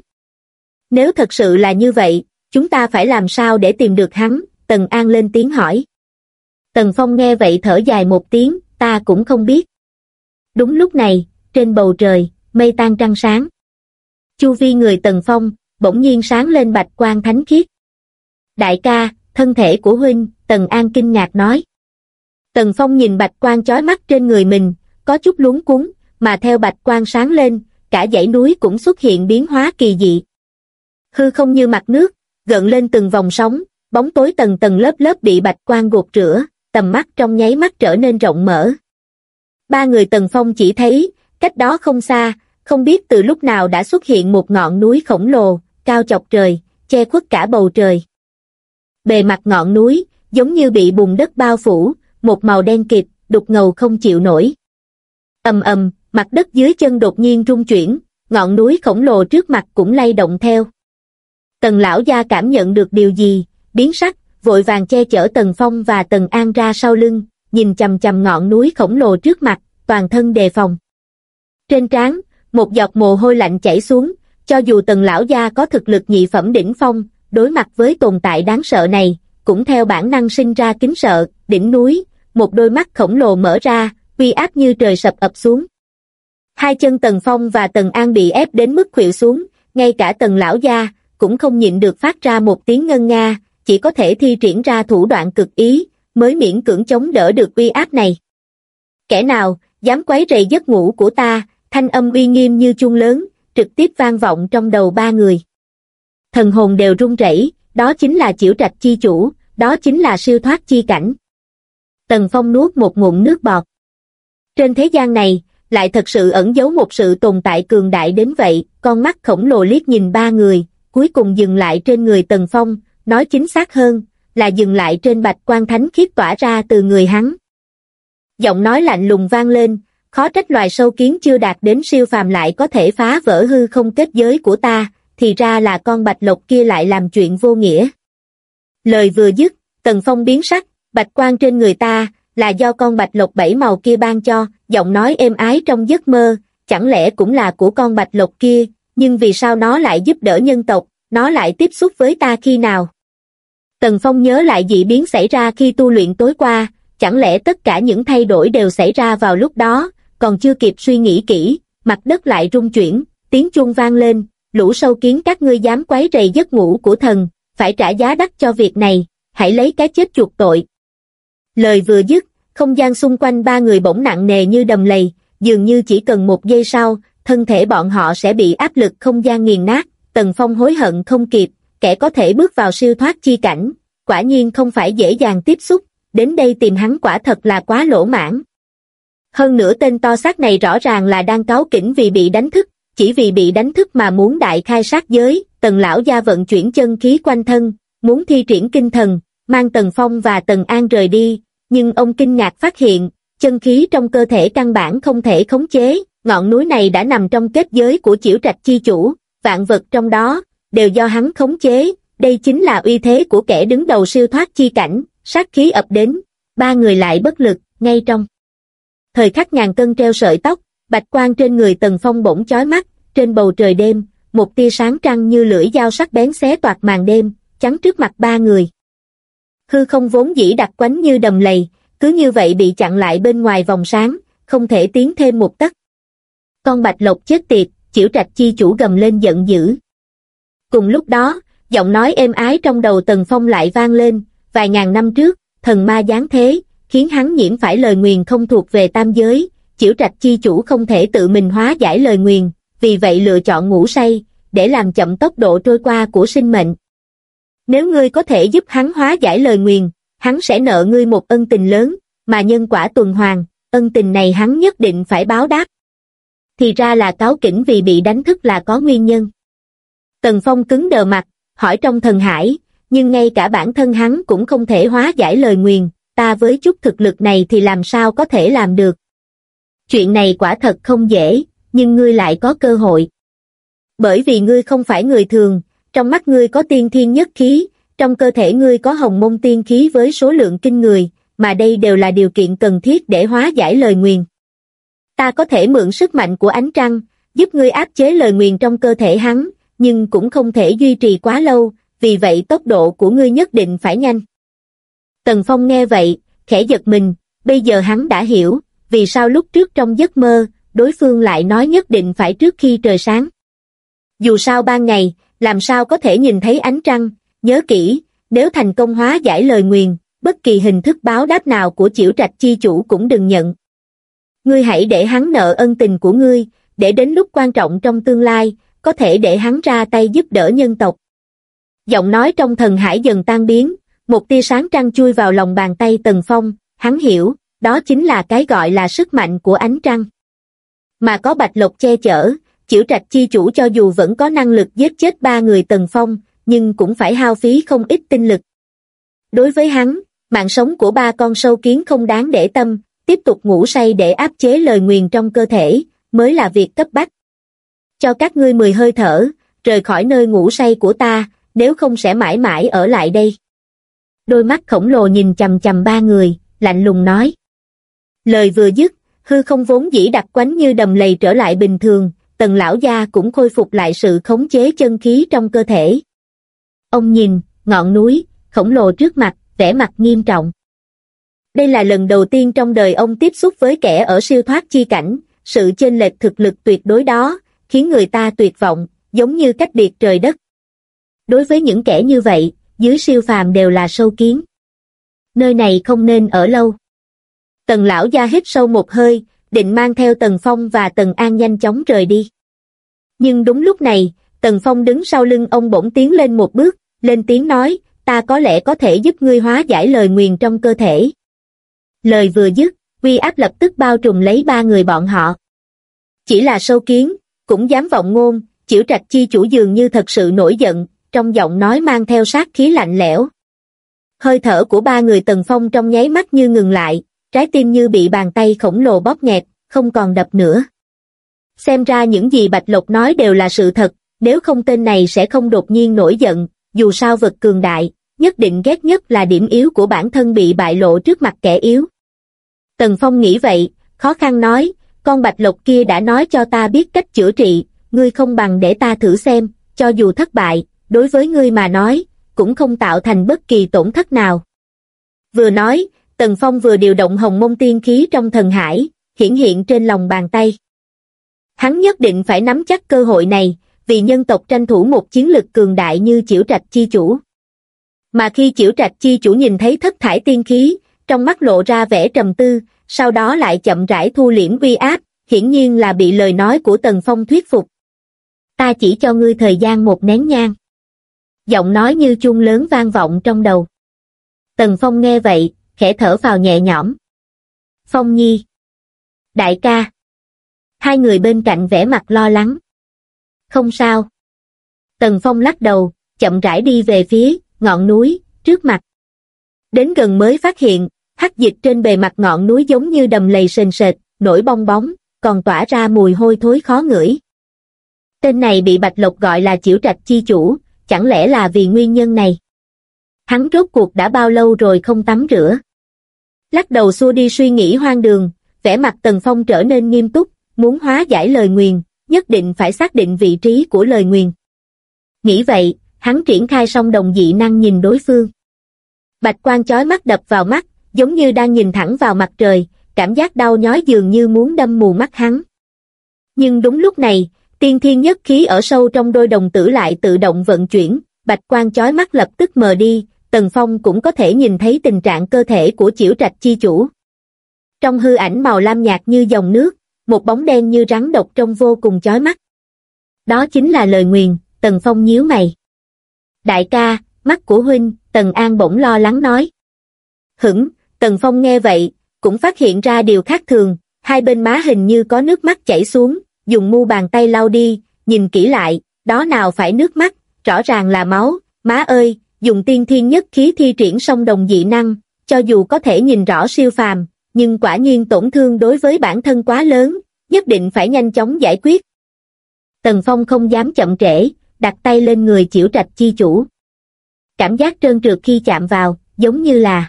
Nếu thật sự là như vậy, chúng ta phải làm sao để tìm được hắn? Tần An lên tiếng hỏi. Tần Phong nghe vậy thở dài một tiếng, ta cũng không biết. Đúng lúc này, trên bầu trời, mây tan trăng sáng. Chu vi người Tần Phong, bỗng nhiên sáng lên bạch quang thánh khiết. Đại ca, thân thể của huynh, Tần An kinh ngạc nói. Tần Phong nhìn bạch quang chói mắt trên người mình, có chút luống cuống, mà theo bạch quang sáng lên, cả dãy núi cũng xuất hiện biến hóa kỳ dị. Hư không như mặt nước, gợn lên từng vòng sóng, bóng tối tầng tầng lớp lớp bị bạch quang gột rửa, tầm mắt trong nháy mắt trở nên rộng mở. Ba người Tần Phong chỉ thấy, cách đó không xa, không biết từ lúc nào đã xuất hiện một ngọn núi khổng lồ, cao chọc trời, che khuất cả bầu trời. Bề mặt ngọn núi, giống như bị bùn đất bao phủ, một màu đen kịt, đục ngầu không chịu nổi. Ầm ầm, mặt đất dưới chân đột nhiên rung chuyển, ngọn núi khổng lồ trước mặt cũng lay động theo. Tần lão gia cảm nhận được điều gì, biến sắc, vội vàng che chở Tần Phong và Tần An ra sau lưng, nhìn chằm chằm ngọn núi khổng lồ trước mặt, toàn thân đề phòng. Trên trán, một giọt mồ hôi lạnh chảy xuống, cho dù Tần lão gia có thực lực nhị phẩm đỉnh phong, đối mặt với tồn tại đáng sợ này, cũng theo bản năng sinh ra kính sợ. Đỉnh núi, một đôi mắt khổng lồ mở ra, uy áp như trời sập ập xuống. Hai chân Tần Phong và Tần An bị ép đến mức khuỵu xuống, ngay cả Tần lão gia cũng không nhịn được phát ra một tiếng ngân nga, chỉ có thể thi triển ra thủ đoạn cực ý, mới miễn cưỡng chống đỡ được uy áp này. Kẻ nào dám quấy rầy giấc ngủ của ta? Thanh âm uy nghiêm như chuông lớn, trực tiếp vang vọng trong đầu ba người. Thần hồn đều run rẩy, đó chính là Chiểu Trạch chi chủ, đó chính là siêu thoát chi cảnh. Tần Phong nuốt một ngụm nước bọt. Trên thế gian này, lại thật sự ẩn giấu một sự tồn tại cường đại đến vậy, con mắt khổng lồ liếc nhìn ba người, cuối cùng dừng lại trên người Tần Phong, nói chính xác hơn, là dừng lại trên bạch quan thánh khiết tỏa ra từ người hắn. Giọng nói lạnh lùng vang lên, khó trách loài sâu kiến chưa đạt đến siêu phàm lại có thể phá vỡ hư không kết giới của ta, thì ra là con bạch lộc kia lại làm chuyện vô nghĩa. Lời vừa dứt, Tần Phong biến sắc, bạch quan trên người ta, là do con bạch lộc bảy màu kia ban cho, giọng nói êm ái trong giấc mơ, chẳng lẽ cũng là của con bạch lộc kia, nhưng vì sao nó lại giúp đỡ nhân tộc, nó lại tiếp xúc với ta khi nào? Tần Phong nhớ lại dị biến xảy ra khi tu luyện tối qua, chẳng lẽ tất cả những thay đổi đều xảy ra vào lúc đó, còn chưa kịp suy nghĩ kỹ, mặt đất lại rung chuyển, tiếng chuông vang lên, lũ sâu kiến các ngươi dám quấy rầy giấc ngủ của thần, phải trả giá đắt cho việc này, hãy lấy cái chết chuộc tội. Lời vừa dứt, không gian xung quanh ba người bỗng nặng nề như đầm lầy, dường như chỉ cần một giây sau, thân thể bọn họ sẽ bị áp lực không gian nghiền nát. Tần Phong hối hận không kịp, kẻ có thể bước vào siêu thoát chi cảnh, quả nhiên không phải dễ dàng tiếp xúc, đến đây tìm hắn quả thật là quá lỗ mãn. Hơn nữa tên to xác này rõ ràng là đang cáu kỉnh vì bị đánh thức, chỉ vì bị đánh thức mà muốn đại khai sát giới. Tần lão gia vận chuyển chân khí quanh thân, muốn thi triển kinh thần, mang Tần Phong và Tần An rời đi, nhưng ông kinh ngạc phát hiện, chân khí trong cơ thể căn bản không thể khống chế, ngọn núi này đã nằm trong kết giới của Chiểu Trạch chi chủ, vạn vật trong đó, đều do hắn khống chế, đây chính là uy thế của kẻ đứng đầu siêu thoát chi cảnh, sát khí ập đến, ba người lại bất lực, ngay trong thời khắc ngàn cân treo sợi tóc, bạch quang trên người Tần Phong bỗng chói mắt, trên bầu trời đêm, một tia sáng trăng như lưỡi dao sắc bén xé toạc màn đêm, chắn trước mặt ba người. Hư không vốn dĩ đặc quánh như đầm lầy, cứ như vậy bị chặn lại bên ngoài vòng sáng, không thể tiến thêm một tấc. Con bạch lộc chết tiệt, Chiểu Trạch chi chủ gầm lên giận dữ. Cùng lúc đó, giọng nói êm ái trong đầu Tần Phong lại vang lên, vài ngàn năm trước, thần ma giáng thế, khiến hắn nhiễm phải lời nguyền không thuộc về tam giới, Chiểu Trạch chi chủ không thể tự mình hóa giải lời nguyền, vì vậy lựa chọn ngủ say, để làm chậm tốc độ trôi qua của sinh mệnh. Nếu ngươi có thể giúp hắn hóa giải lời nguyền, hắn sẽ nợ ngươi một ân tình lớn, mà nhân quả tuần hoàn, ân tình này hắn nhất định phải báo đáp. Thì ra là cáu kỉnh vì bị đánh thức là có nguyên nhân. Tần Phong cứng đờ mặt, hỏi trong thần hải, nhưng ngay cả bản thân hắn cũng không thể hóa giải lời nguyền, ta với chút thực lực này thì làm sao có thể làm được. Chuyện này quả thật không dễ, nhưng ngươi lại có cơ hội. Bởi vì ngươi không phải người thường, trong mắt ngươi có tiên thiên nhất khí, trong cơ thể ngươi có hồng môn tiên khí với số lượng kinh người, mà đây đều là điều kiện cần thiết để hóa giải lời nguyền. Ta có thể mượn sức mạnh của ánh trăng, giúp ngươi áp chế lời nguyền trong cơ thể hắn, nhưng cũng không thể duy trì quá lâu, vì vậy tốc độ của ngươi nhất định phải nhanh. Tần Phong nghe vậy, khẽ giật mình, bây giờ hắn đã hiểu, vì sao lúc trước trong giấc mơ, đối phương lại nói nhất định phải trước khi trời sáng. Dù sao ban ngày, làm sao có thể nhìn thấy ánh trăng, nhớ kỹ, nếu thành công hóa giải lời nguyền, bất kỳ hình thức báo đáp nào của Chiểu Trạch chi chủ cũng đừng nhận. Ngươi hãy để hắn nợ ân tình của ngươi, để đến lúc quan trọng trong tương lai, có thể để hắn ra tay giúp đỡ nhân tộc. Giọng nói trong thần hải dần tan biến, một tia sáng trăng chui vào lòng bàn tay Tần Phong, hắn hiểu, đó chính là cái gọi là sức mạnh của ánh trăng. Mà có bạch lộc che chở, Chiểu Trạch chi chủ cho dù vẫn có năng lực giết chết ba người Tần Phong, nhưng cũng phải hao phí không ít tinh lực. Đối với hắn, mạng sống của ba con sâu kiến không đáng để tâm, tiếp tục ngủ say để áp chế lời nguyền trong cơ thể, mới là việc cấp bách. Cho các ngươi 10 hơi thở, rời khỏi nơi ngủ say của ta, nếu không sẽ mãi mãi ở lại đây. Đôi mắt khổng lồ nhìn chằm chằm ba người, lạnh lùng nói. Lời vừa dứt, hư không vốn dĩ đặc quánh như đầm lầy trở lại bình thường, Tần lão gia cũng khôi phục lại sự khống chế chân khí trong cơ thể. Ông nhìn, ngọn núi, khổng lồ trước mặt, vẻ mặt nghiêm trọng. Đây là lần đầu tiên trong đời ông tiếp xúc với kẻ ở siêu thoát chi cảnh, sự chênh lệch thực lực tuyệt đối đó, khiến người ta tuyệt vọng, giống như cách biệt trời đất. Đối với những kẻ như vậy, dưới siêu phàm đều là sâu kiến. Nơi này không nên ở lâu. Tần lão gia hít sâu một hơi, định mang theo Tần Phong và Tần An nhanh chóng rời đi. Nhưng đúng lúc này, Tần Phong đứng sau lưng ông bỗng tiến lên một bước, lên tiếng nói, ta có lẽ có thể giúp ngươi hóa giải lời nguyền trong cơ thể. Lời vừa dứt, uy áp lập tức bao trùm lấy ba người bọn họ. Chỉ là sâu kiến, cũng dám vọng ngôn, Chiểu Trạch chi chủ dường như thật sự nổi giận, trong giọng nói mang theo sát khí lạnh lẽo. Hơi thở của ba người Tần Phong trong nháy mắt như ngừng lại, trái tim như bị bàn tay khổng lồ bóp nghẹt, không còn đập nữa. Xem ra những gì Bạch Lộc nói đều là sự thật, nếu không tên này sẽ không đột nhiên nổi giận, dù sao vật cường đại, nhất định ghét nhất là điểm yếu của bản thân bị bại lộ trước mặt kẻ yếu. Tần Phong nghĩ vậy, khó khăn nói, con Bạch Lộc kia đã nói cho ta biết cách chữa trị, ngươi không bằng để ta thử xem, cho dù thất bại, đối với ngươi mà nói, cũng không tạo thành bất kỳ tổn thất nào. Vừa nói, Tần Phong vừa điều động hồng mông tiên khí trong thần hải, hiển hiện trên lòng bàn tay. Hắn nhất định phải nắm chắc cơ hội này, vì nhân tộc tranh thủ một chiến lực cường đại như Chiểu Trạch chi chủ. Mà khi Chiểu Trạch chi chủ nhìn thấy thất thải tiên khí, trong mắt lộ ra vẻ trầm tư, sau đó lại chậm rãi thu liễm uy áp, hiển nhiên là bị lời nói của Tần Phong thuyết phục. Ta chỉ cho ngươi thời gian một nén nhang. Giọng nói như chuông lớn vang vọng trong đầu. Tần Phong nghe vậy, khẽ thở phào nhẹ nhõm. Phong Nhi. Đại ca. Hai người bên cạnh vẻ mặt lo lắng. Không sao. Tần Phong lắc đầu, chậm rãi đi về phía ngọn núi trước mặt. Đến gần mới phát hiện, hắc dịch trên bề mặt ngọn núi giống như đầm lầy sền sệt, nổi bong bóng, còn tỏa ra mùi hôi thối khó ngửi. Tên này bị Bạch Lộc gọi là Chiểu Trạch chi chủ, chẳng lẽ là vì nguyên nhân này? Hắn rốt cuộc đã bao lâu rồi không tắm rửa? Lắc đầu xua đi suy nghĩ hoang đường, vẻ mặt Tần Phong trở nên nghiêm túc, muốn hóa giải lời nguyền, nhất định phải xác định vị trí của lời nguyền. Nghĩ vậy, hắn triển khai song đồng dị năng nhìn đối phương. Bạch quang chói mắt đập vào mắt, giống như đang nhìn thẳng vào mặt trời, cảm giác đau nhói dường như muốn đâm mù mắt hắn. Nhưng đúng lúc này, tiên thiên nhất khí ở sâu trong đôi đồng tử lại tự động vận chuyển, bạch quang chói mắt lập tức mờ đi, Tần Phong cũng có thể nhìn thấy tình trạng cơ thể của Chiểu Trạch chi chủ. Trong hư ảnh màu lam nhạt như dòng nước, một bóng đen như rắn độc trông vô cùng chói mắt. Đó chính là lời nguyền, Tần Phong nhíu mày. Đại ca, mắt của huynh, Tần An bỗng lo lắng nói. Hửng, Tần Phong nghe vậy, cũng phát hiện ra điều khác thường, hai bên má hình như có nước mắt chảy xuống, dùng mu bàn tay lau đi, nhìn kỹ lại, đó nào phải nước mắt, rõ ràng là máu, má ơi, dùng tiên thiên nhất khí thi triển song đồng dị năng, cho dù có thể nhìn rõ siêu phàm, nhưng quả nhiên tổn thương đối với bản thân quá lớn, nhất định phải nhanh chóng giải quyết. Tần Phong không dám chậm trễ, đặt tay lên người Chiểu Trạch chi chủ. Cảm giác trơn trượt khi chạm vào, giống như là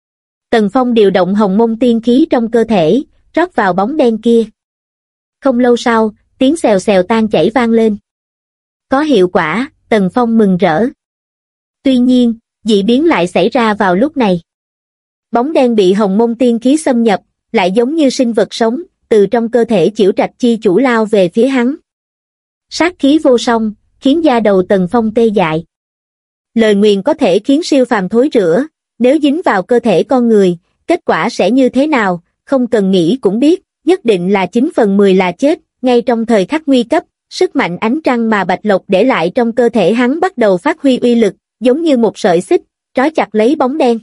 Tần Phong điều động hồng mông tiên khí trong cơ thể, rót vào bóng đen kia. Không lâu sau, tiếng xèo xèo tan chảy vang lên. Có hiệu quả, Tần Phong mừng rỡ. Tuy nhiên, dị biến lại xảy ra vào lúc này. Bóng đen bị hồng mông tiên khí xâm nhập, lại giống như sinh vật sống, từ trong cơ thể Chiểu Trạch chi chủ lao về phía hắn. Sát khí vô song, khiến da đầu Tần Phong tê dại. Lời nguyền có thể khiến siêu phàm thối rữa, nếu dính vào cơ thể con người, kết quả sẽ như thế nào, không cần nghĩ cũng biết, nhất định là 9 phần 10 là chết, ngay trong thời khắc nguy cấp, sức mạnh ánh trăng mà Bạch Lộc để lại trong cơ thể hắn bắt đầu phát huy uy lực, giống như một sợi xích, trói chặt lấy bóng đen.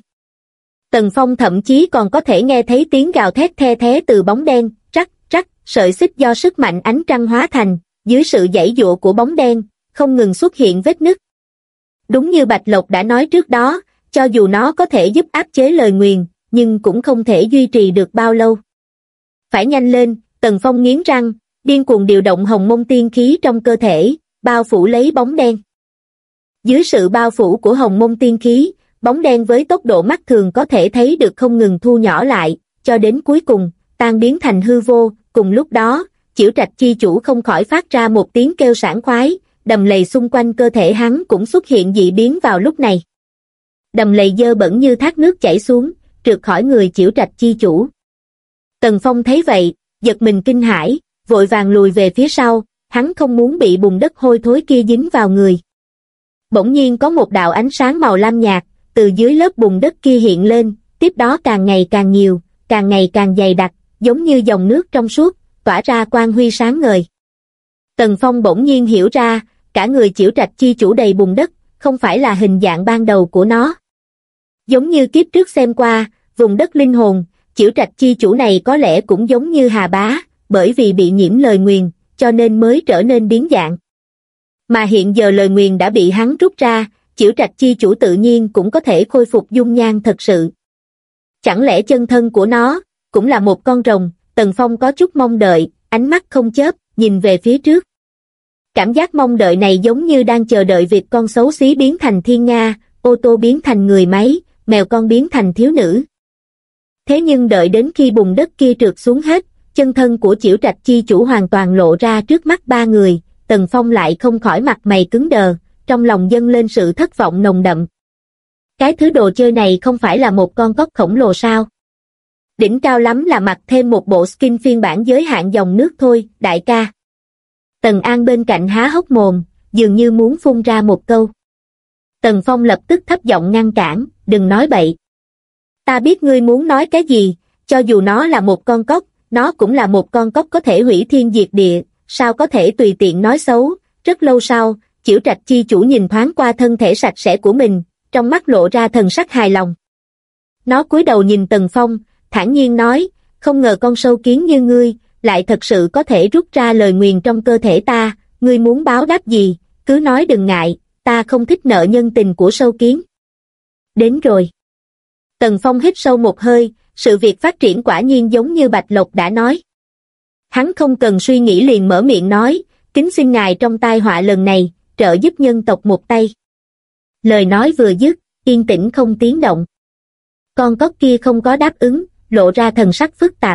Tần Phong thậm chí còn có thể nghe thấy tiếng gào thét the thé từ bóng đen, rắc, rắc, sợi xích do sức mạnh ánh trăng hóa thành, dưới sự giãy giụa của bóng đen, không ngừng xuất hiện vết nứt. Đúng như Bạch Lộc đã nói trước đó, cho dù nó có thể giúp áp chế lời nguyền, nhưng cũng không thể duy trì được bao lâu. Phải nhanh lên, Tần Phong nghiến răng, điên cuồng điều động hồng mông tiên khí trong cơ thể, bao phủ lấy bóng đen. Dưới sự bao phủ của hồng mông tiên khí, bóng đen với tốc độ mắt thường có thể thấy được không ngừng thu nhỏ lại, cho đến cuối cùng, tan biến thành hư vô. Cùng lúc đó, Chiểu Trạch chi chủ không khỏi phát ra một tiếng kêu sảng khoái, đầm lầy xung quanh cơ thể hắn cũng xuất hiện dị biến vào lúc này. Đầm lầy dơ bẩn như thác nước chảy xuống, trượt khỏi người Chiểu Trạch chi chủ. Tần Phong thấy vậy, giật mình kinh hãi, vội vàng lùi về phía sau, hắn không muốn bị bùn đất hôi thối kia dính vào người. Bỗng nhiên có một đạo ánh sáng màu lam nhạt, từ dưới lớp bùn đất kia hiện lên, tiếp đó càng ngày càng nhiều, càng ngày càng dày đặc, giống như dòng nước trong suốt, tỏa ra quang huy sáng ngời. Tần Phong bỗng nhiên hiểu ra, cả người Chiểu Trạch chi chủ đầy bùn đất, không phải là hình dạng ban đầu của nó. Giống như kiếp trước xem qua, vùng đất linh hồn, Chiểu Trạch chi chủ này có lẽ cũng giống như Hà Bá, bởi vì bị nhiễm lời nguyền, cho nên mới trở nên biến dạng. Mà hiện giờ lời nguyền đã bị hắn rút ra, Chiểu Trạch chi chủ tự nhiên cũng có thể khôi phục dung nhan thật sự. Chẳng lẽ chân thân của nó cũng là một con rồng? Tần Phong có chút mong đợi, ánh mắt không chớp, nhìn về phía trước. Cảm giác mong đợi này giống như đang chờ đợi việc con xấu xí biến thành thiên nga, ô tô biến thành người máy, mèo con biến thành thiếu nữ. Thế nhưng đợi đến khi bùn đất kia trượt xuống hết, chân thân của Chiểu Trạch chi chủ hoàn toàn lộ ra trước mắt ba người, Tần Phong lại không khỏi mặt mày cứng đờ, trong lòng dâng lên sự thất vọng nồng đậm. Cái thứ đồ chơi này không phải là một con cóc khổng lồ sao? Đỉnh cao lắm là mặc thêm một bộ skin phiên bản giới hạn dòng nước thôi, đại ca. Tần An bên cạnh há hốc mồm, dường như muốn phun ra một câu. Tần Phong lập tức thấp giọng ngăn cản, đừng nói bậy. Ta biết ngươi muốn nói cái gì, cho dù nó là một con cóc, nó cũng là một con cóc có thể hủy thiên diệt địa, sao có thể tùy tiện nói xấu. Rất lâu sau, Chiểu Trạch chi chủ nhìn thoáng qua thân thể sạch sẽ của mình, trong mắt lộ ra thần sắc hài lòng. Nó cúi đầu nhìn Tần Phong, thản nhiên nói, không ngờ con sâu kiến như ngươi, lại thật sự có thể rút ra lời nguyền trong cơ thể ta, ngươi muốn báo đáp gì, cứ nói đừng ngại, ta không thích nợ nhân tình của sâu kiến. Đến rồi. Tần Phong hít sâu một hơi, sự việc phát triển quả nhiên giống như Bạch Lộc đã nói. Hắn không cần suy nghĩ liền mở miệng nói, kính xin ngài trong tai họa lần này, trợ giúp nhân tộc một tay. Lời nói vừa dứt, yên tĩnh không tiếng động. Con cóc kia không có đáp ứng, lộ ra thần sắc phức tạp.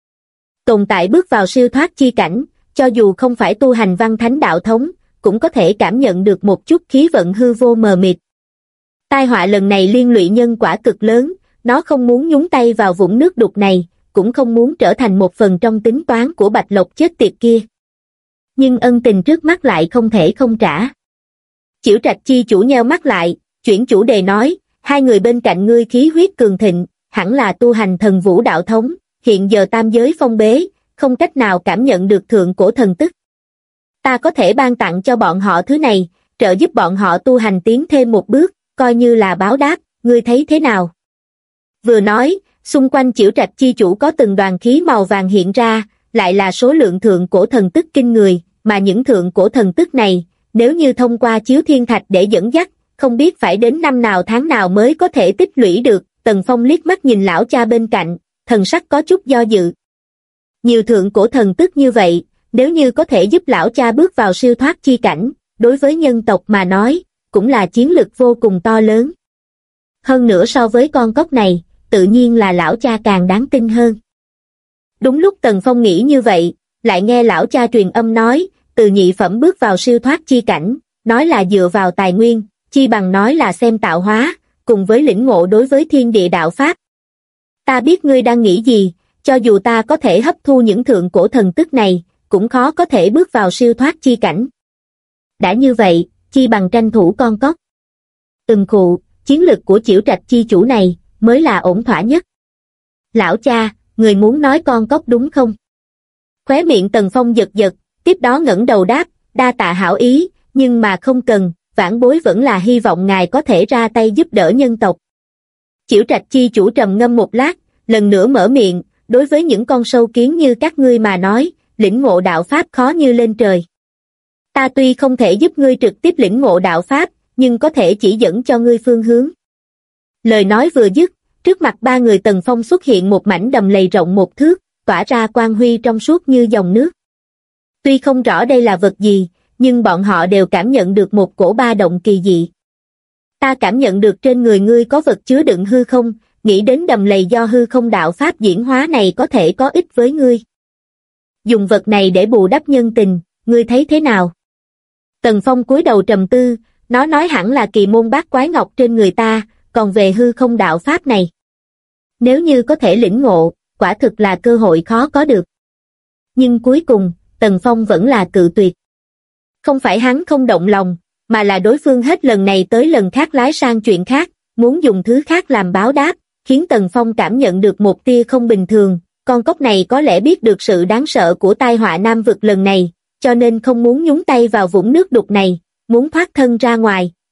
Tồn tại bước vào siêu thoát chi cảnh, cho dù không phải tu hành văn thánh đạo thống, cũng có thể cảm nhận được một chút khí vận hư vô mờ mịt. Tai họa lần này liên lụy nhân quả cực lớn, nó không muốn nhúng tay vào vũng nước đục này, cũng không muốn trở thành một phần trong tính toán của Bạch Lộc chết tiệt kia. Nhưng ân tình trước mắt lại không thể không trả. Chiểu Trạch chi chủ nheo mắt lại, chuyển chủ đề nói, hai người bên cạnh ngươi khí huyết cường thịnh, hẳn là tu hành thần vũ đạo thống, hiện giờ tam giới phong bế, không cách nào cảm nhận được thượng cổ thần tức. Ta có thể ban tặng cho bọn họ thứ này, trợ giúp bọn họ tu hành tiến thêm một bước, coi như là báo đáp, ngươi thấy thế nào? Vừa nói, xung quanh Chiểu Trạch chi chủ có từng đoàn khí màu vàng hiện ra, lại là số lượng thượng cổ thần tức kinh người, mà những thượng cổ thần tức này, nếu như thông qua chiếu thiên thạch để dẫn dắt, không biết phải đến năm nào tháng nào mới có thể tích lũy được. Tần Phong liếc mắt nhìn lão cha bên cạnh, thần sắc có chút do dự. Nhiều thượng cổ thần tức như vậy, nếu như có thể giúp lão cha bước vào siêu thoát chi cảnh, đối với nhân tộc mà nói, cũng là chiến lực vô cùng to lớn. Hơn nữa so với con cóc này, tự nhiên là lão cha càng đáng tin hơn. Đúng lúc Tần Phong nghĩ như vậy, lại nghe lão cha truyền âm nói, từ nhị phẩm bước vào siêu thoát chi cảnh, nói là dựa vào tài nguyên, chi bằng nói là xem tạo hóa, cùng với lĩnh ngộ đối với thiên địa đạo pháp. Ta biết ngươi đang nghĩ gì, cho dù ta có thể hấp thu những thượng cổ thần tức này, cũng khó có thể bước vào siêu thoát chi cảnh. Đã như vậy, chi bằng tranh thủ con cóc. Khụ, chiến lực của Chiểu Trạch chi chủ này, mới là ổn thỏa nhất. Lão cha, người muốn nói con cóc đúng không? Khóe miệng Tần Phong giật giật, tiếp đó ngẩng đầu đáp, đa tạ hảo ý, nhưng mà không cần, vãn bối vẫn là hy vọng ngài có thể ra tay giúp đỡ nhân tộc. Chiểu Trạch chi chủ trầm ngâm một lát, lần nữa mở miệng, đối với những con sâu kiến như các ngươi mà nói, lĩnh ngộ đạo pháp khó như lên trời. Ta tuy không thể giúp ngươi trực tiếp lĩnh ngộ đạo pháp, nhưng có thể chỉ dẫn cho ngươi phương hướng. Lời nói vừa dứt, trước mặt ba người Tần Phong xuất hiện một mảnh đầm lầy rộng một thước, tỏa ra quang huy trong suốt như dòng nước. Tuy không rõ đây là vật gì, nhưng bọn họ đều cảm nhận được một cổ ba động kỳ dị. Ta cảm nhận được trên người ngươi có vật chứa đựng hư không, nghĩ đến đầm lầy do hư không đạo pháp diễn hóa này có thể có ích với ngươi. Dùng vật này để bù đắp nhân tình, ngươi thấy thế nào? Tần Phong cúi đầu trầm tư, nó nói hẳn là kỳ môn bát quái ngọc trên người ta, còn về hư không đạo pháp này, nếu như có thể lĩnh ngộ, quả thực là cơ hội khó có được. Nhưng cuối cùng, Tần Phong vẫn là cự tuyệt. Không phải hắn không động lòng, mà là đối phương hết lần này tới lần khác lái sang chuyện khác, muốn dùng thứ khác làm báo đáp, khiến Tần Phong cảm nhận được một tia không bình thường. Con cóc này có lẽ biết được sự đáng sợ của tai họa Nam vực lần này, cho nên không muốn nhúng tay vào vũng nước đục này, muốn thoát thân ra ngoài,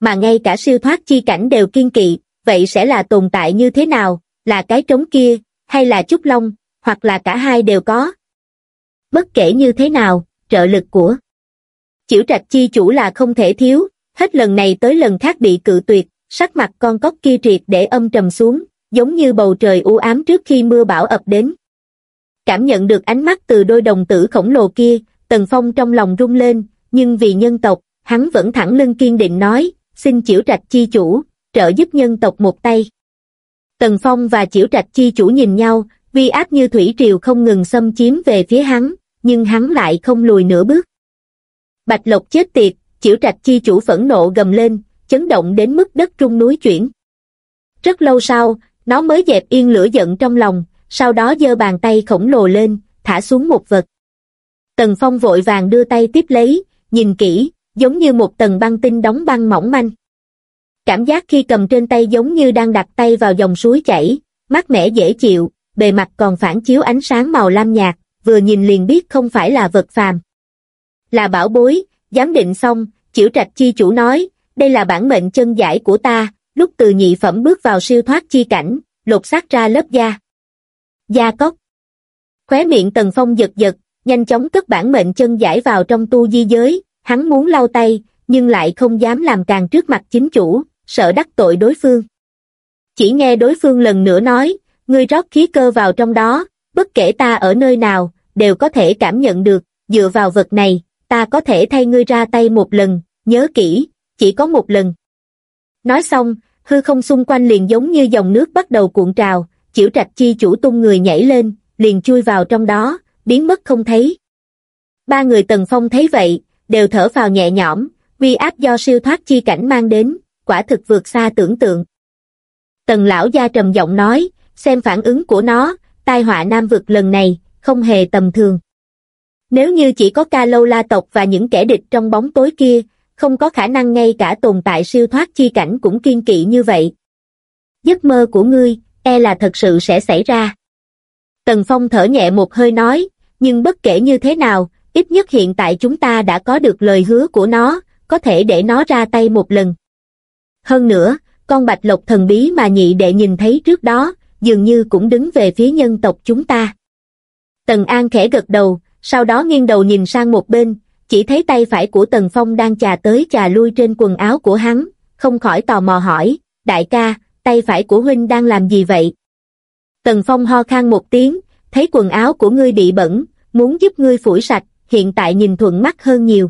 mà ngay cả siêu thoát chi cảnh đều kiêng kỵ, vậy sẽ là tồn tại như thế nào, là cái trống kia, hay là Trúc Long, hoặc là cả hai đều có. Bất kể như thế nào, trợ lực của Chiểu Trạch chi chủ là không thể thiếu, hết lần này tới lần khác bị cự tuyệt, sắc mặt con cóc kia triệt để âm trầm xuống, giống như bầu trời u ám trước khi mưa bão ập đến. Cảm nhận được ánh mắt từ đôi đồng tử khổng lồ kia, Tần Phong trong lòng rung lên, nhưng vì nhân tộc, hắn vẫn thẳng lưng kiên định nói, xin Chiểu Trạch chi chủ, trợ giúp nhân tộc một tay. Tần Phong và Chiểu Trạch chi chủ nhìn nhau, uy áp như thủy triều không ngừng xâm chiếm về phía hắn, nhưng hắn lại không lùi nửa bước. Bạch Lộc chết tiệt, Chiểu Trạch chi chủ phẫn nộ gầm lên, chấn động đến mức đất rung núi chuyển. Rất lâu sau, nó mới dẹp yên lửa giận trong lòng, sau đó giơ bàn tay khổng lồ lên, thả xuống một vật. Tần Phong vội vàng đưa tay tiếp lấy, nhìn kỹ, giống như một tầng băng tinh đóng băng mỏng manh. Cảm giác khi cầm trên tay giống như đang đặt tay vào dòng suối chảy, mát mẻ dễ chịu, bề mặt còn phản chiếu ánh sáng màu lam nhạt, vừa nhìn liền biết không phải là vật phàm. Là bảo bối, giám định xong, Chiểu Trạch chi chủ nói, đây là bản mệnh chân giải của ta, lúc từ nhị phẩm bước vào siêu thoát chi cảnh, lột xác ra lớp da. Da cóc. Khóe miệng Tần Phong giật giật, nhanh chóng cất bản mệnh chân giải vào trong tu di giới, hắn muốn lau tay, nhưng lại không dám làm càng trước mặt chính chủ, sợ đắc tội đối phương. Chỉ nghe đối phương lần nữa nói, ngươi rót khí cơ vào trong đó, bất kể ta ở nơi nào, đều có thể cảm nhận được, dựa vào vật này, ta có thể thay ngươi ra tay một lần, nhớ kỹ, chỉ có một lần. Nói xong, hư không xung quanh liền giống như dòng nước bắt đầu cuộn trào, Chiểu Trạch chi chủ tung người nhảy lên, liền chui vào trong đó, biến mất không thấy. Ba người Tần Phong thấy vậy, đều thở phào nhẹ nhõm, uy áp do siêu thoát chi cảnh mang đến, quả thực vượt xa tưởng tượng. Tần lão gia trầm giọng nói, xem phản ứng của nó, tai họa Nam vực lần này, không hề tầm thường. Nếu như chỉ có Ca Lâu La tộc và những kẻ địch trong bóng tối kia, không có khả năng ngay cả tồn tại siêu thoát chi cảnh cũng kiêng kỵ như vậy. Giấc mơ của ngươi, e là thật sự sẽ xảy ra. Tần Phong thở nhẹ một hơi nói, nhưng bất kể như thế nào, ít nhất hiện tại chúng ta đã có được lời hứa của nó, có thể để nó ra tay một lần. Hơn nữa, con bạch lộc thần bí mà nhị đệ nhìn thấy trước đó, dường như cũng đứng về phía nhân tộc chúng ta. Tần An khẽ gật đầu, sau đó nghiêng đầu nhìn sang một bên, chỉ thấy tay phải của Tần Phong đang chà tới chà lui trên quần áo của hắn, không khỏi tò mò hỏi, đại ca, tay phải của huynh đang làm gì vậy? Tần Phong ho khan một tiếng, thấy quần áo của ngươi bị bẩn, muốn giúp ngươi phủi sạch, hiện tại nhìn thuận mắt hơn nhiều.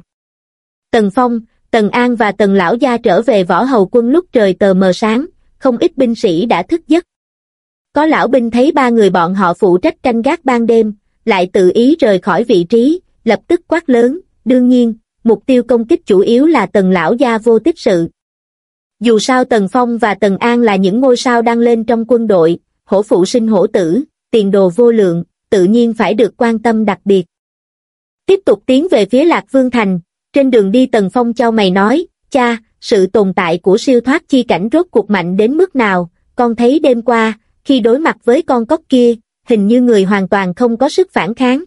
Tần Phong, Tần An và Tần Lão Gia trở về Võ Hầu Quân lúc trời tờ mờ sáng, không ít binh sĩ đã thức giấc. Có lão binh thấy ba người bọn họ phụ trách canh gác ban đêm, lại tự ý rời khỏi vị trí, lập tức quát lớn, đương nhiên, mục tiêu công kích chủ yếu là Tần Lão Gia vô tích sự. Dù sao Tần Phong và Tần An là những ngôi sao đang lên trong quân đội, hổ phụ sinh hổ tử, tiền đồ vô lượng, tự nhiên phải được quan tâm đặc biệt. Tiếp tục tiến về phía Lạc Vương Thành, trên đường đi Tần Phong chau mày nói, cha, sự tồn tại của siêu thoát chi cảnh rốt cuộc mạnh đến mức nào, con thấy đêm qua, khi đối mặt với con cóc kia, hình như người hoàn toàn không có sức phản kháng.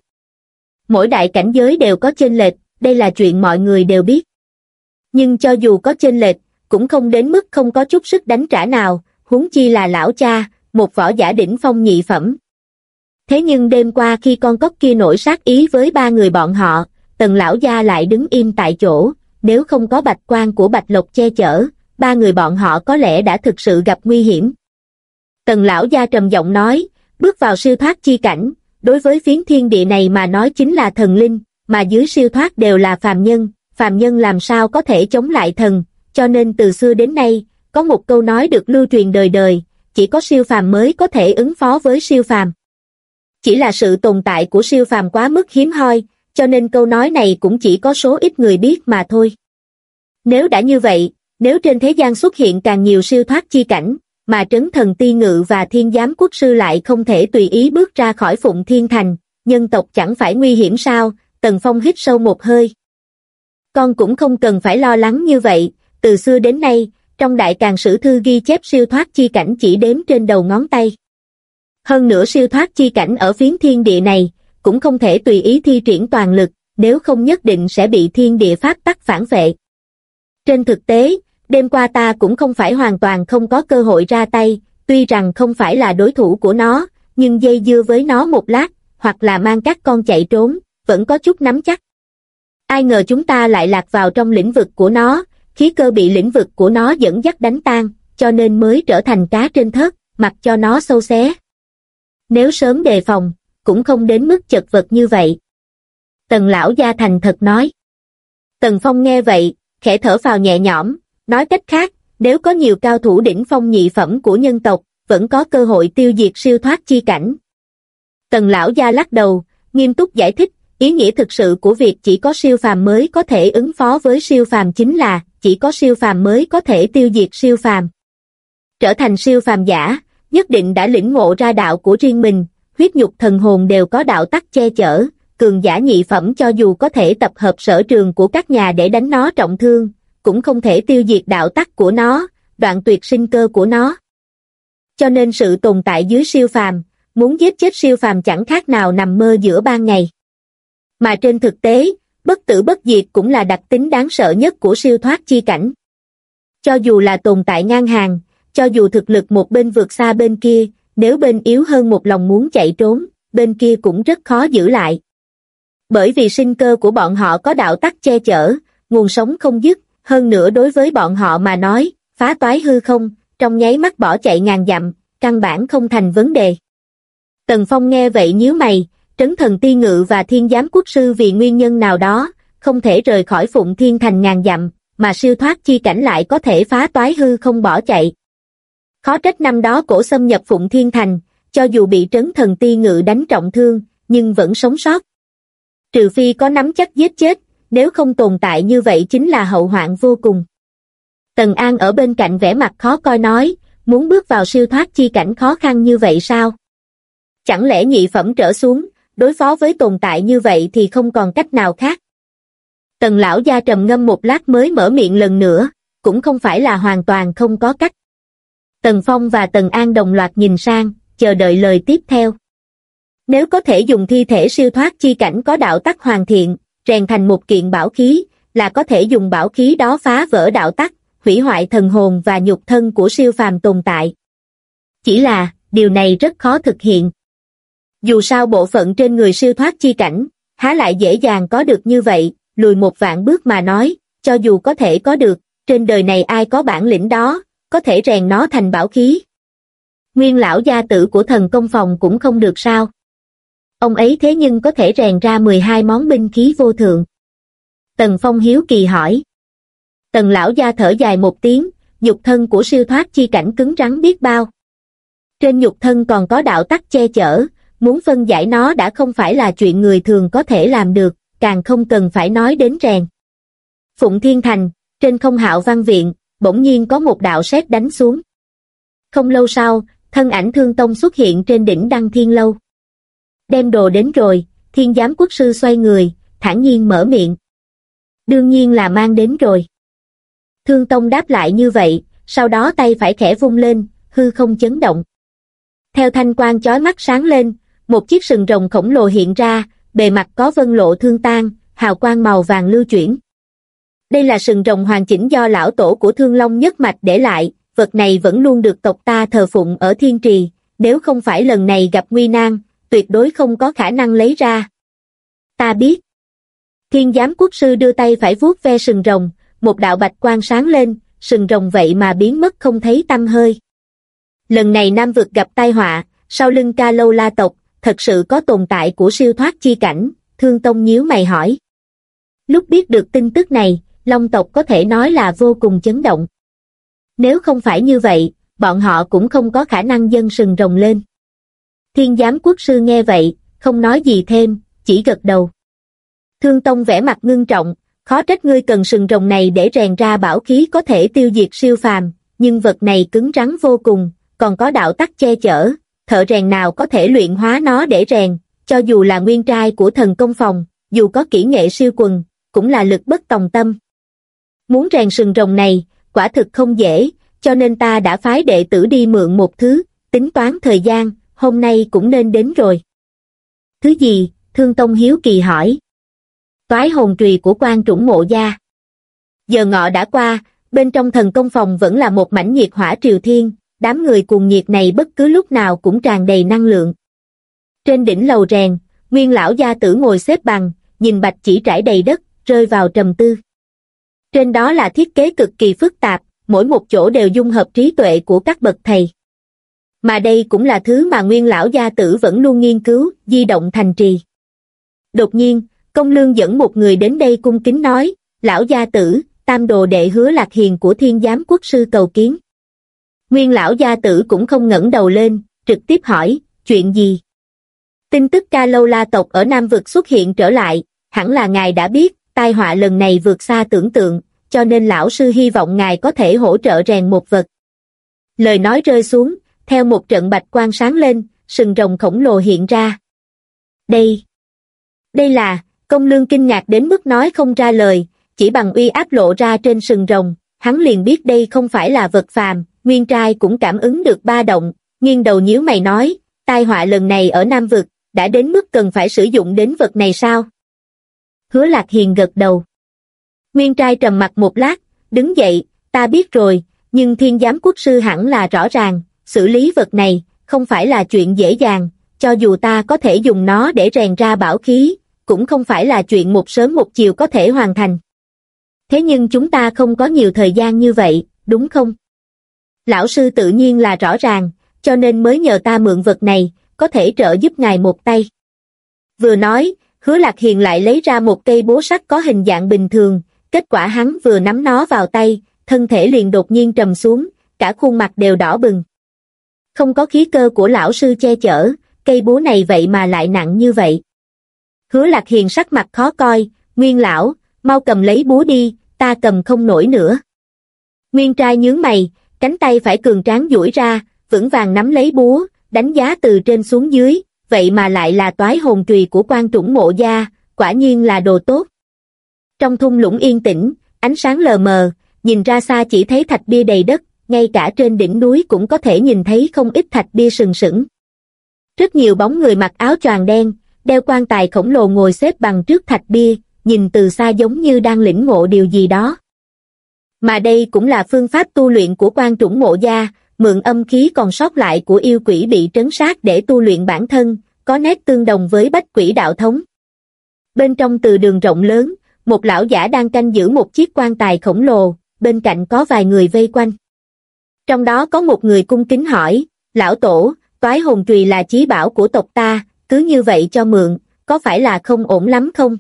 Mỗi đại cảnh giới đều có chênh lệch, đây là chuyện mọi người đều biết. Nhưng cho dù có chênh lệch, cũng không đến mức không có chút sức đánh trả nào, huống chi là lão cha, một võ giả đỉnh phong nhị phẩm. Thế nhưng đêm qua khi con cóc kia nổi sát ý với ba người bọn họ, Tần Lão Gia lại đứng im tại chỗ, nếu không có bạch quang của Bạch Lộc che chở, ba người bọn họ có lẽ đã thực sự gặp nguy hiểm. Tần Lão Gia trầm giọng nói, bước vào siêu thoát chi cảnh, đối với phiến thiên địa này mà nói chính là thần linh, mà dưới siêu thoát đều là phàm nhân làm sao có thể chống lại thần, cho nên từ xưa đến nay, có một câu nói được lưu truyền đời đời, chỉ có siêu phàm mới có thể ứng phó với siêu phàm. Chỉ là sự tồn tại của siêu phàm quá mức hiếm hoi, cho nên câu nói này cũng chỉ có số ít người biết mà thôi. Nếu đã như vậy, nếu trên thế gian xuất hiện càng nhiều siêu thoát chi cảnh, mà Trấn Thần Ti Ngự và Thiên Giám Quốc Sư lại không thể tùy ý bước ra khỏi Phụng Thiên Thành, nhân tộc chẳng phải nguy hiểm sao? Tần Phong hít sâu một hơi. Con cũng không cần phải lo lắng như vậy, từ xưa đến nay, trong Đại Càn Sử Thư ghi chép siêu thoát chi cảnh chỉ đếm trên đầu ngón tay. Hơn nữa siêu thoát chi cảnh ở phiến thiên địa này, cũng không thể tùy ý thi triển toàn lực, nếu không nhất định sẽ bị thiên địa pháp tắc phản vệ. Trên thực tế, Đêm qua ta cũng không phải hoàn toàn không có cơ hội ra tay, tuy rằng không phải là đối thủ của nó, nhưng dây dưa với nó một lát, hoặc là mang các con chạy trốn, vẫn có chút nắm chắc. Ai ngờ chúng ta lại lạc vào trong lĩnh vực của nó, khí cơ bị lĩnh vực của nó dẫn dắt đánh tan, cho nên mới trở thành cá trên thớt, mặc cho nó xâu xé. Nếu sớm đề phòng, cũng không đến mức chật vật như vậy. Tần lão gia thành thật nói. Tần Phong nghe vậy, khẽ thở phào nhẹ nhõm, nói cách khác, nếu có nhiều cao thủ đỉnh phong nhị phẩm của nhân tộc, vẫn có cơ hội tiêu diệt siêu thoát chi cảnh. Tần lão gia lắc đầu, nghiêm túc giải thích, ý nghĩa thực sự của việc chỉ có siêu phàm mới có thể ứng phó với siêu phàm chính là, chỉ có siêu phàm mới có thể tiêu diệt siêu phàm. Trở thành siêu phàm giả, nhất định đã lĩnh ngộ ra đạo của riêng mình, huyết nhục thần hồn đều có đạo tắc che chở, cường giả nhị phẩm cho dù có thể tập hợp sở trường của các nhà để đánh nó trọng thương, cũng không thể tiêu diệt đạo tắc của nó, đoạn tuyệt sinh cơ của nó. Cho nên sự tồn tại dưới siêu phàm, muốn giết chết siêu phàm chẳng khác nào nằm mơ giữa ban ngày. Mà trên thực tế, bất tử bất diệt cũng là đặc tính đáng sợ nhất của siêu thoát chi cảnh. Cho dù là tồn tại ngang hàng, cho dù thực lực một bên vượt xa bên kia, nếu bên yếu hơn một lòng muốn chạy trốn, bên kia cũng rất khó giữ lại. Bởi vì sinh cơ của bọn họ có đạo tắc che chở, nguồn sống không dứt, hơn nữa đối với bọn họ mà nói, phá toái hư không, trong nháy mắt bỏ chạy ngàn dặm, căn bản không thành vấn đề. Tần Phong nghe vậy nhíu mày, Trấn Thần Ti Ngự và Thiên Giám Quốc Sư vì nguyên nhân nào đó, không thể rời khỏi Phụng Thiên Thành ngàn dặm, mà siêu thoát chi cảnh lại có thể phá toái hư không bỏ chạy. Khó trách năm đó cổ xâm nhập Phụng Thiên Thành, cho dù bị Trấn Thần Ti Ngự đánh trọng thương, nhưng vẫn sống sót. Trừ phi có nắm chắc giết chết, nếu không tồn tại như vậy chính là hậu hoạn vô cùng. Tần An ở bên cạnh vẻ mặt khó coi nói, muốn bước vào siêu thoát chi cảnh khó khăn như vậy sao? Chẳng lẽ nhị phẩm trở xuống, đối phó với tồn tại như vậy thì không còn cách nào khác? Tần lão gia trầm ngâm một lát mới mở miệng lần nữa, cũng không phải là hoàn toàn không có cách. Tần Phong và Tần An đồng loạt nhìn sang, chờ đợi lời tiếp theo. Nếu có thể dùng thi thể siêu thoát chi cảnh có đạo tắc hoàn thiện, rèn thành một kiện bảo khí, là có thể dùng bảo khí đó phá vỡ đạo tắc, hủy hoại thần hồn và nhục thân của siêu phàm tồn tại. Chỉ là, điều này rất khó thực hiện. Dù sao bộ phận trên người siêu thoát chi cảnh, há lại dễ dàng có được như vậy, lùi một vạn bước mà nói, cho dù có thể có được, trên đời này ai có bản lĩnh đó, có thể rèn nó thành bảo khí. Nguyên lão gia tử của Thần Công Phòng cũng không được sao? Ông ấy thế nhưng có thể rèn ra 12 món binh khí vô thượng. Tần Phong hiếu kỳ hỏi. Tần lão gia thở dài một tiếng, nhục thân của siêu thoát chi cảnh cứng rắn biết bao. Trên nhục thân còn có đạo tắc che chở, muốn phân giải nó đã không phải là chuyện người thường có thể làm được, càng không cần phải nói đến rèn. Phụng Thiên Thành, trên Không Hạo Văn Viện, bỗng nhiên có một đạo sét đánh xuống. Không lâu sau, thân ảnh Thương Tông xuất hiện trên đỉnh Đăng Thiên Lâu. Đem đồ đến rồi, Thiên Giám Quốc Sư xoay người, thản nhiên mở miệng. Đương nhiên là mang đến rồi. Thương Tông đáp lại như vậy, sau đó tay phải khẽ vung lên, hư không chấn động. Theo thanh quang chói mắt sáng lên, một chiếc sừng rồng khổng lồ hiện ra, bề mặt có vân lộ thương tan, hào quang màu vàng lưu chuyển. Đây là sừng rồng hoàn chỉnh do lão tổ của Thương Long nhất mạch để lại, vật này vẫn luôn được tộc ta thờ phụng ở Thiên Trì, nếu không phải lần này gặp nguy nan, tuyệt đối không có khả năng lấy ra. Ta biết. Thiên Giám Quốc Sư đưa tay phải vuốt ve sừng rồng, một đạo bạch quang sáng lên, sừng rồng vậy mà biến mất không thấy tăm hơi. Lần này Nam Vực gặp tai họa, sau lưng Ca Lâu La tộc, thật sự có tồn tại của siêu thoát chi cảnh, Thương Tông nhíu mày hỏi. Lúc biết được tin tức này, Long tộc có thể nói là vô cùng chấn động. Nếu không phải như vậy, bọn họ cũng không có khả năng dâng sừng rồng lên. Thiên Giám Quốc Sư nghe vậy, không nói gì thêm, chỉ gật đầu. Thương Tông vẻ mặt ngưng trọng, khó trách ngươi cần sừng rồng này để rèn ra bảo khí có thể tiêu diệt siêu phàm, nhưng vật này cứng rắn vô cùng, còn có đạo tắc che chở, thợ rèn nào có thể luyện hóa nó để rèn, cho dù là nguyên trai của Thần Công Phòng, dù có kỹ nghệ siêu quần, cũng là lực bất tòng tâm. Muốn rèn sừng rồng này, quả thực không dễ, cho nên ta đã phái đệ tử đi mượn một thứ, tính toán thời gian, hôm nay cũng nên đến rồi. Thứ gì? Thương Tông hiếu kỳ hỏi. Toái hồn trùy của Quan Trũng Mộ Gia. Giờ ngọ đã qua, Bên trong thần công phòng vẫn là một mảnh nhiệt hỏa triều thiên, đám người cuồng nhiệt này bất cứ lúc nào cũng tràn đầy năng lượng. Trên đỉnh lầu rèn, Nguyên lão gia tử ngồi xếp bằng, nhìn bạch chỉ trải đầy đất, rơi vào trầm tư. Trên đó là thiết kế cực kỳ phức tạp, mỗi một chỗ đều dung hợp trí tuệ của các bậc thầy. Mà đây cũng là thứ mà Nguyên lão gia tử vẫn luôn nghiên cứu, di động thành trì. Đột nhiên, Công Lương dẫn một người đến đây cung kính nói, lão gia tử, tam đồ đệ Hứa Lạc Hiền của Thiên Giám Quốc sư cầu kiến. Nguyên lão gia tử cũng không ngẩng đầu lên, trực tiếp hỏi, chuyện gì? Tin tức Ca Lâu La tộc ở Nam Vực xuất hiện trở lại, hẳn là ngài đã biết, tai họa lần này vượt xa tưởng tượng, cho nên lão sư hy vọng ngài có thể hỗ trợ rèn một vật. Lời nói rơi xuống, theo một trận bạch quang sáng lên, sừng rồng khổng lồ hiện ra. Đây là, Công Lương kinh ngạc đến mức nói không ra lời, chỉ bằng uy áp lộ ra trên sừng rồng, hắn liền biết đây không phải là vật phàm. Nguyên trai cũng cảm ứng được ba động, nghiêng đầu nhíu mày nói, tai họa lần này ở Nam Vực, đã đến mức cần phải sử dụng đến vật này sao? Hứa Lạc Hiền gật đầu. Nguyên trai trầm mặc một lát, đứng dậy, ta biết rồi, nhưng Thiên Giám Quốc sư hẳn là rõ ràng, xử lý vật này, không phải là chuyện dễ dàng, cho dù ta có thể dùng nó để rèn ra bảo khí, cũng không phải là chuyện một sớm một chiều có thể hoàn thành. Thế nhưng chúng ta không có nhiều thời gian như vậy, đúng không? Lão sư tự nhiên là rõ ràng, cho nên mới nhờ ta mượn vật này, có thể trợ giúp ngài một tay. Vừa nói, Hứa Lạc Hiền lại lấy ra một cây búa sắt có hình dạng bình thường, kết quả hắn vừa nắm nó vào tay, thân thể liền đột nhiên trầm xuống, cả khuôn mặt đều đỏ bừng. Không có khí cơ của lão sư che chở, cây búa này vậy mà lại nặng như vậy. Hứa Lạc Hiền sắc mặt khó coi, Nguyên lão, mau cầm lấy búa đi, ta cầm không nổi nữa. Nguyên trai nhướng mày, cánh tay phải cường tráng duỗi ra, vững vàng nắm lấy búa, đánh giá từ trên xuống dưới, vậy mà lại là toái hồn trùy của Quan Trũng Mộ Gia, quả nhiên là đồ tốt. Trong thung lũng yên tĩnh, ánh sáng lờ mờ, nhìn ra xa chỉ thấy thạch bia đầy đất, ngay cả trên đỉnh núi cũng có thể nhìn thấy không ít thạch bia sừng sững. Rất nhiều bóng người mặc áo choàng đen, đeo quan tài khổng lồ ngồi xếp bằng trước thạch bia, nhìn từ xa giống như đang lĩnh ngộ điều gì đó. Mà đây cũng là phương pháp tu luyện của Quan Trũng Mộ Gia, mượn âm khí còn sót lại của yêu quỷ bị trấn sát để tu luyện bản thân, có nét tương đồng với Bách Quỷ đạo thống. Bên trong từ đường rộng lớn, một lão giả đang canh giữ một chiếc quan tài khổng lồ, bên cạnh có vài người vây quanh. Trong đó có một người cung kính hỏi, lão tổ, toái hồn trùy là chí bảo của tộc ta, cứ như vậy cho mượn, có phải là không ổn lắm không?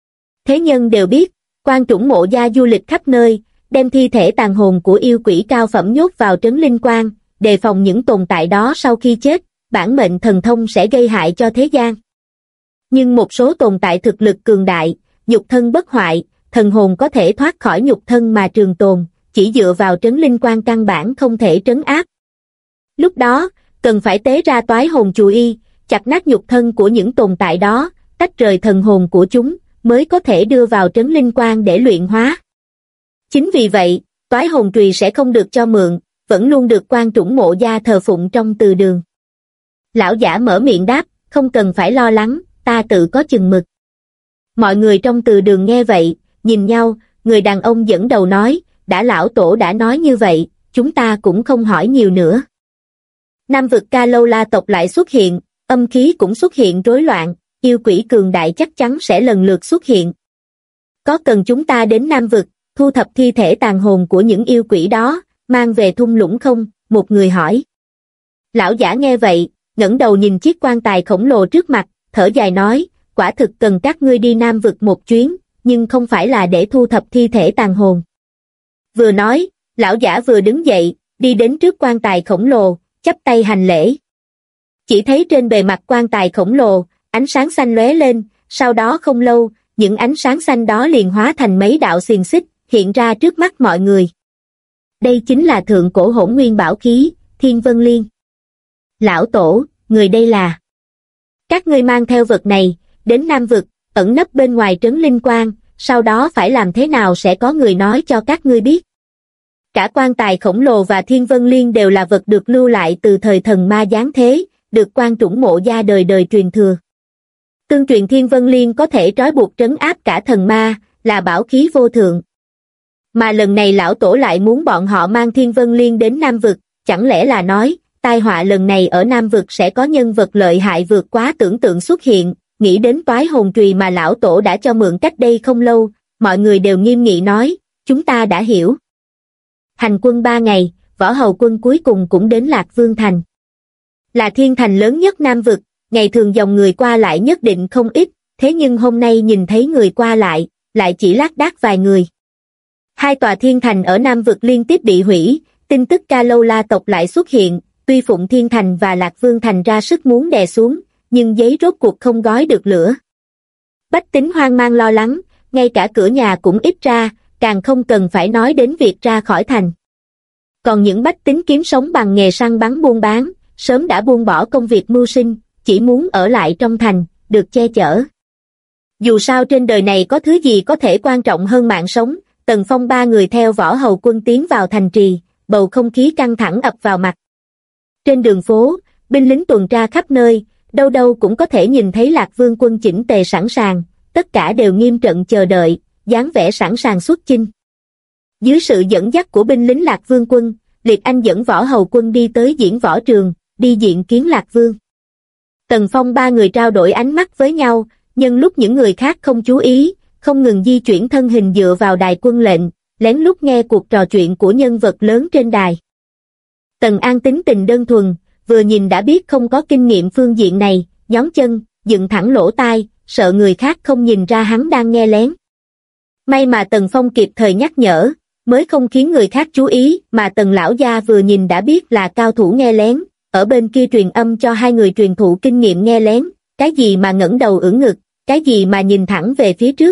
Thế nhân đều biết, Quan Trũng Mộ Gia du lịch khắp nơi, đem thi thể tàn hồn của yêu quỷ cao phẩm nhốt vào trấn linh quan, đề phòng những tồn tại đó sau khi chết, bản mệnh thần thông sẽ gây hại cho thế gian. Nhưng một số tồn tại thực lực cường đại, nhục thân bất hoại, thần hồn có thể thoát khỏi nhục thân mà trường tồn, chỉ dựa vào trấn linh quan căn bản không thể trấn áp. Lúc đó, cần phải tế ra toái hồn chù y, chặt nát nhục thân của những tồn tại đó, tách rời thần hồn của chúng, mới có thể đưa vào trấn linh quan để luyện hóa. Chính vì vậy, toái hồn trùy sẽ không được cho mượn, vẫn luôn được Quan Trũng Mộ Gia thờ phụng trong từ đường. Lão giả mở miệng đáp, không cần phải lo lắng, ta tự có chừng mực. Mọi người trong từ đường nghe vậy, nhìn nhau, người đàn ông dẫn đầu nói, đã lão tổ đã nói như vậy, chúng ta cũng không hỏi nhiều nữa. Nam vực Ca Lâu La tộc lại xuất hiện, âm khí cũng xuất hiện rối loạn, yêu quỷ cường đại chắc chắn sẽ lần lượt xuất hiện. Có cần chúng ta đến Nam vực, thu thập thi thể tàn hồn của những yêu quỷ đó, mang về thung lũng không? Một người hỏi. Lão giả nghe vậy, ngẩng đầu nhìn chiếc quan tài khổng lồ trước mặt, thở dài nói, quả thực cần các ngươi đi Nam vực một chuyến, nhưng không phải là để thu thập thi thể tàn hồn. Vừa nói, lão giả vừa đứng dậy, đi đến trước quan tài khổng lồ, chắp tay hành lễ. Chỉ thấy trên bề mặt quan tài khổng lồ, ánh sáng xanh lóe lên, sau đó không lâu, những ánh sáng xanh đó liền hóa thành mấy đạo xiềng xích, hiện ra trước mắt mọi người. Đây chính là thượng cổ hỗn nguyên bảo khí, Thiên Vân Liên. Lão tổ, người đây là. Các ngươi mang theo vật này, đến Nam vực, ẩn nấp bên ngoài trấn linh quan, sau đó phải làm thế nào sẽ có người nói cho các ngươi biết. Cả quan tài khổng lồ và Thiên Vân Liên đều là vật được lưu lại từ thời thần ma giáng thế, được Quan Trũng Mộ Gia đời đời truyền thừa. Tương truyền Thiên Vân Liên có thể trói buộc trấn áp cả thần ma, là bảo khí vô thượng. Mà lần này lão tổ lại muốn bọn họ mang Thiên Vân Liên đến Nam Vực, chẳng lẽ là nói, tai họa lần này ở Nam Vực sẽ có nhân vật lợi hại vượt quá tưởng tượng xuất hiện, nghĩ đến toái hồn trùy mà lão tổ đã cho mượn cách đây không lâu, mọi người đều nghiêm nghị nói, chúng ta đã hiểu. Hành quân 3 ngày, Võ Hầu quân cuối cùng cũng đến Lạc Vương Thành. Là thiên thành lớn nhất Nam Vực, ngày thường dòng người qua lại nhất định không ít, thế nhưng hôm nay nhìn thấy người qua lại chỉ lác đác vài người. 2 tòa thiên thành ở Nam Vực liên tiếp bị hủy, tin tức Ca Lâu La tộc lại xuất hiện, tuy Phụng Thiên Thành và Lạc Vương Thành ra sức muốn đè xuống, nhưng giấy rốt cuộc không gói được lửa. Bách tính hoang mang lo lắng, ngay cả cửa nhà cũng ít ra, càng không cần phải nói đến việc ra khỏi thành. Còn những bách tính kiếm sống bằng nghề săn bắn buôn bán, sớm đã buông bỏ công việc mưu sinh, chỉ muốn ở lại trong thành, được che chở. Dù sao trên đời này có thứ gì có thể quan trọng hơn mạng sống, Tần Phong 3 người theo Võ Hầu quân tiến vào thành trì, bầu không khí căng thẳng ập vào mặt. Trên đường phố, binh lính tuần tra khắp nơi, đâu đâu cũng có thể nhìn thấy Lạc Vương quân chỉnh tề sẵn sàng, tất cả đều nghiêm trận chờ đợi, dáng vẻ sẵn sàng xuất chinh. Dưới sự dẫn dắt của binh lính Lạc Vương quân, Liệt Anh dẫn Võ Hầu quân đi tới diễn võ trường, đi diện kiến Lạc Vương. Tần Phong 3 người trao đổi ánh mắt với nhau, nhân lúc những người khác không chú ý, không ngừng di chuyển thân hình dựa vào đài quân lệnh, lén lút nghe cuộc trò chuyện của nhân vật lớn trên đài. Tần An tính tình đơn thuần, vừa nhìn đã biết không có kinh nghiệm phương diện này, nhón chân, dựng thẳng lỗ tai, sợ người khác không nhìn ra hắn đang nghe lén. May mà Tần Phong kịp thời nhắc nhở, mới không khiến người khác chú ý, mà Tần lão gia vừa nhìn đã biết là cao thủ nghe lén, ở bên kia truyền âm cho 2 người truyền thụ kinh nghiệm nghe lén, cái gì mà ngẩng đầu ưỡn ngực, cái gì mà nhìn thẳng về phía trước.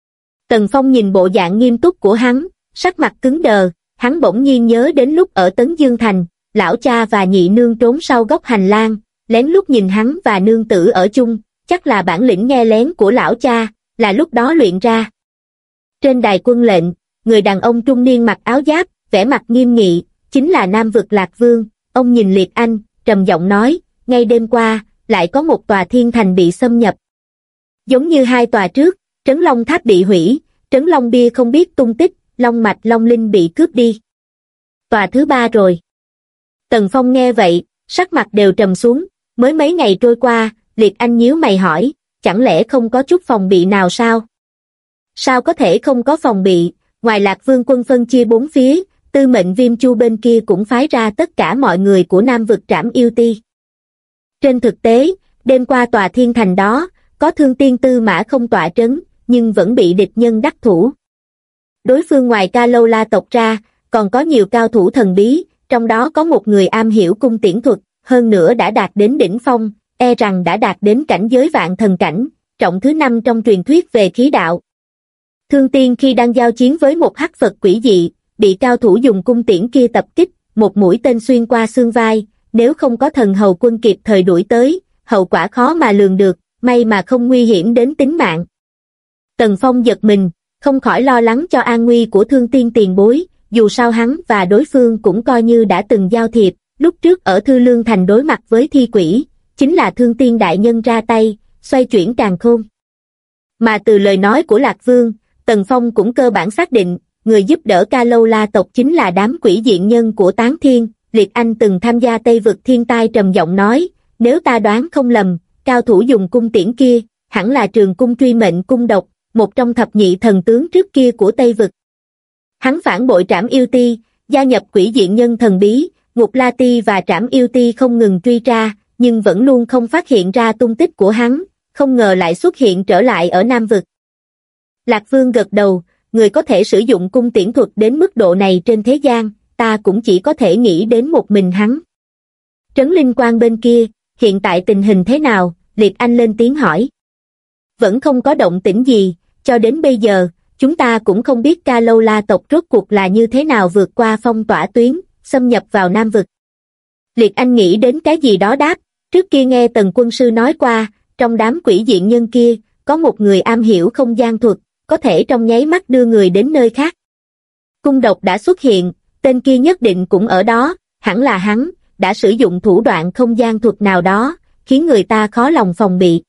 Tần Phong nhìn bộ dạng nghiêm túc của hắn, sắc mặt cứng đờ, hắn bỗng nhiên nhớ đến lúc ở Tấn Dương Thành, lão cha và nhị nương trốn sau góc hành lang, lén lút nhìn hắn và nương tử ở chung, chắc là bản lĩnh nghe lén của lão cha, là lúc đó luyện ra. Trên đài quân lệnh, người đàn ông trung niên mặc áo giáp, vẻ mặt nghiêm nghị, chính là Nam Vực Lạc Vương, ông nhìn Liệt Anh, trầm giọng nói, ngay đêm qua, lại có một tòa thiên thành bị xâm nhập. Giống như 2 tòa trước, Trấn Long Tháp bị hủy, Trấn Long Bia không biết tung tích, Long Mạch Long Linh bị cướp đi. Tòa thứ 3 rồi. Tần Phong nghe vậy, sắc mặt đều trầm xuống, mới mấy ngày trôi qua, Liệt Anh nhíu mày hỏi, chẳng lẽ không có chút phòng bị nào sao? Sao có thể không có phòng bị, ngoài Lạc Vương quân phân chia 4 phía, Tư Mệnh Viêm Chu bên kia cũng phái ra tất cả mọi người của Nam Vực Trảm Yêu Ti. Trên thực tế, đêm qua tòa thiên thành đó, có Thương Tiên Tư Mã không tọa trấn, nhưng vẫn bị địch nhân đắc thủ. Đối phương ngoài Ca Lâu La tộc ra, còn có nhiều cao thủ thần bí, trong đó có một người am hiểu cung tiễn thuật, hơn nữa đã đạt đến đỉnh phong, e rằng đã đạt đến cảnh giới vạn thần cảnh, trọng thứ 5 trong truyền thuyết về khí đạo. Thương Tiên khi đang giao chiến với một hắc Phật quỷ dị, bị cao thủ dùng cung tiễn kia tập kích, một mũi tên xuyên qua xương vai, nếu không có thần hầu quân kịp thời đuổi tới, hậu quả khó mà lường được, may mà không nguy hiểm đến tính mạng. Tần Phong giật mình, không khỏi lo lắng cho an nguy của Thương Tiên tiền bối, dù sao hắn và đối phương cũng coi như đã từng giao thiệp, lúc trước ở Thư Lương Thành đối mặt với thi quỷ, chính là Thương Tiên đại nhân ra tay, xoay chuyển càn khôn. Mà từ lời nói của Lạc Vương, Tần Phong cũng cơ bản xác định, người giúp đỡ Ca Lâu La tộc chính là đám quỷ diện nhân của Tán Thiên. Liệt Anh từng tham gia Tây Vực thiên tai trầm giọng nói, nếu ta đoán không lầm, cao thủ dùng cung tiễn kia, hẳn là Trường Cung Truy Mệnh Cung Độc, một trong thập nhị thần tướng trước kia của Tây Vực. Hắn phản bội Trảm Yêu Ti, gia nhập quỷ diện nhân thần bí, Ngục La Ti và Trảm Yêu Ti không ngừng truy tra, nhưng vẫn luôn không phát hiện ra tung tích của hắn, không ngờ lại xuất hiện trở lại ở Nam Vực. Lạc Vương gật đầu, người có thể sử dụng cung tiễn thuật đến mức độ này trên thế gian, ta cũng chỉ có thể nghĩ đến một mình hắn. Trấn Linh Quan bên kia, hiện tại tình hình thế nào? Liệt Anh lên tiếng hỏi. Vẫn không có động tĩnh gì, cho đến bây giờ, chúng ta cũng không biết Ca Lâu La tộc rốt cuộc là như thế nào vượt qua phong tỏa tuyến, xâm nhập vào Nam Vực. Liệt Anh nghĩ đến cái gì đó đáp, trước kia nghe Tần quân sư nói qua, trong đám quỷ diện nhân kia, có một người am hiểu không gian thuật, có thể trong nháy mắt đưa người đến nơi khác. Cung độc đã xuất hiện, tên kia nhất định cũng ở đó, hẳn là hắn, đã sử dụng thủ đoạn không gian thuật nào đó, khiến người ta khó lòng phòng bị.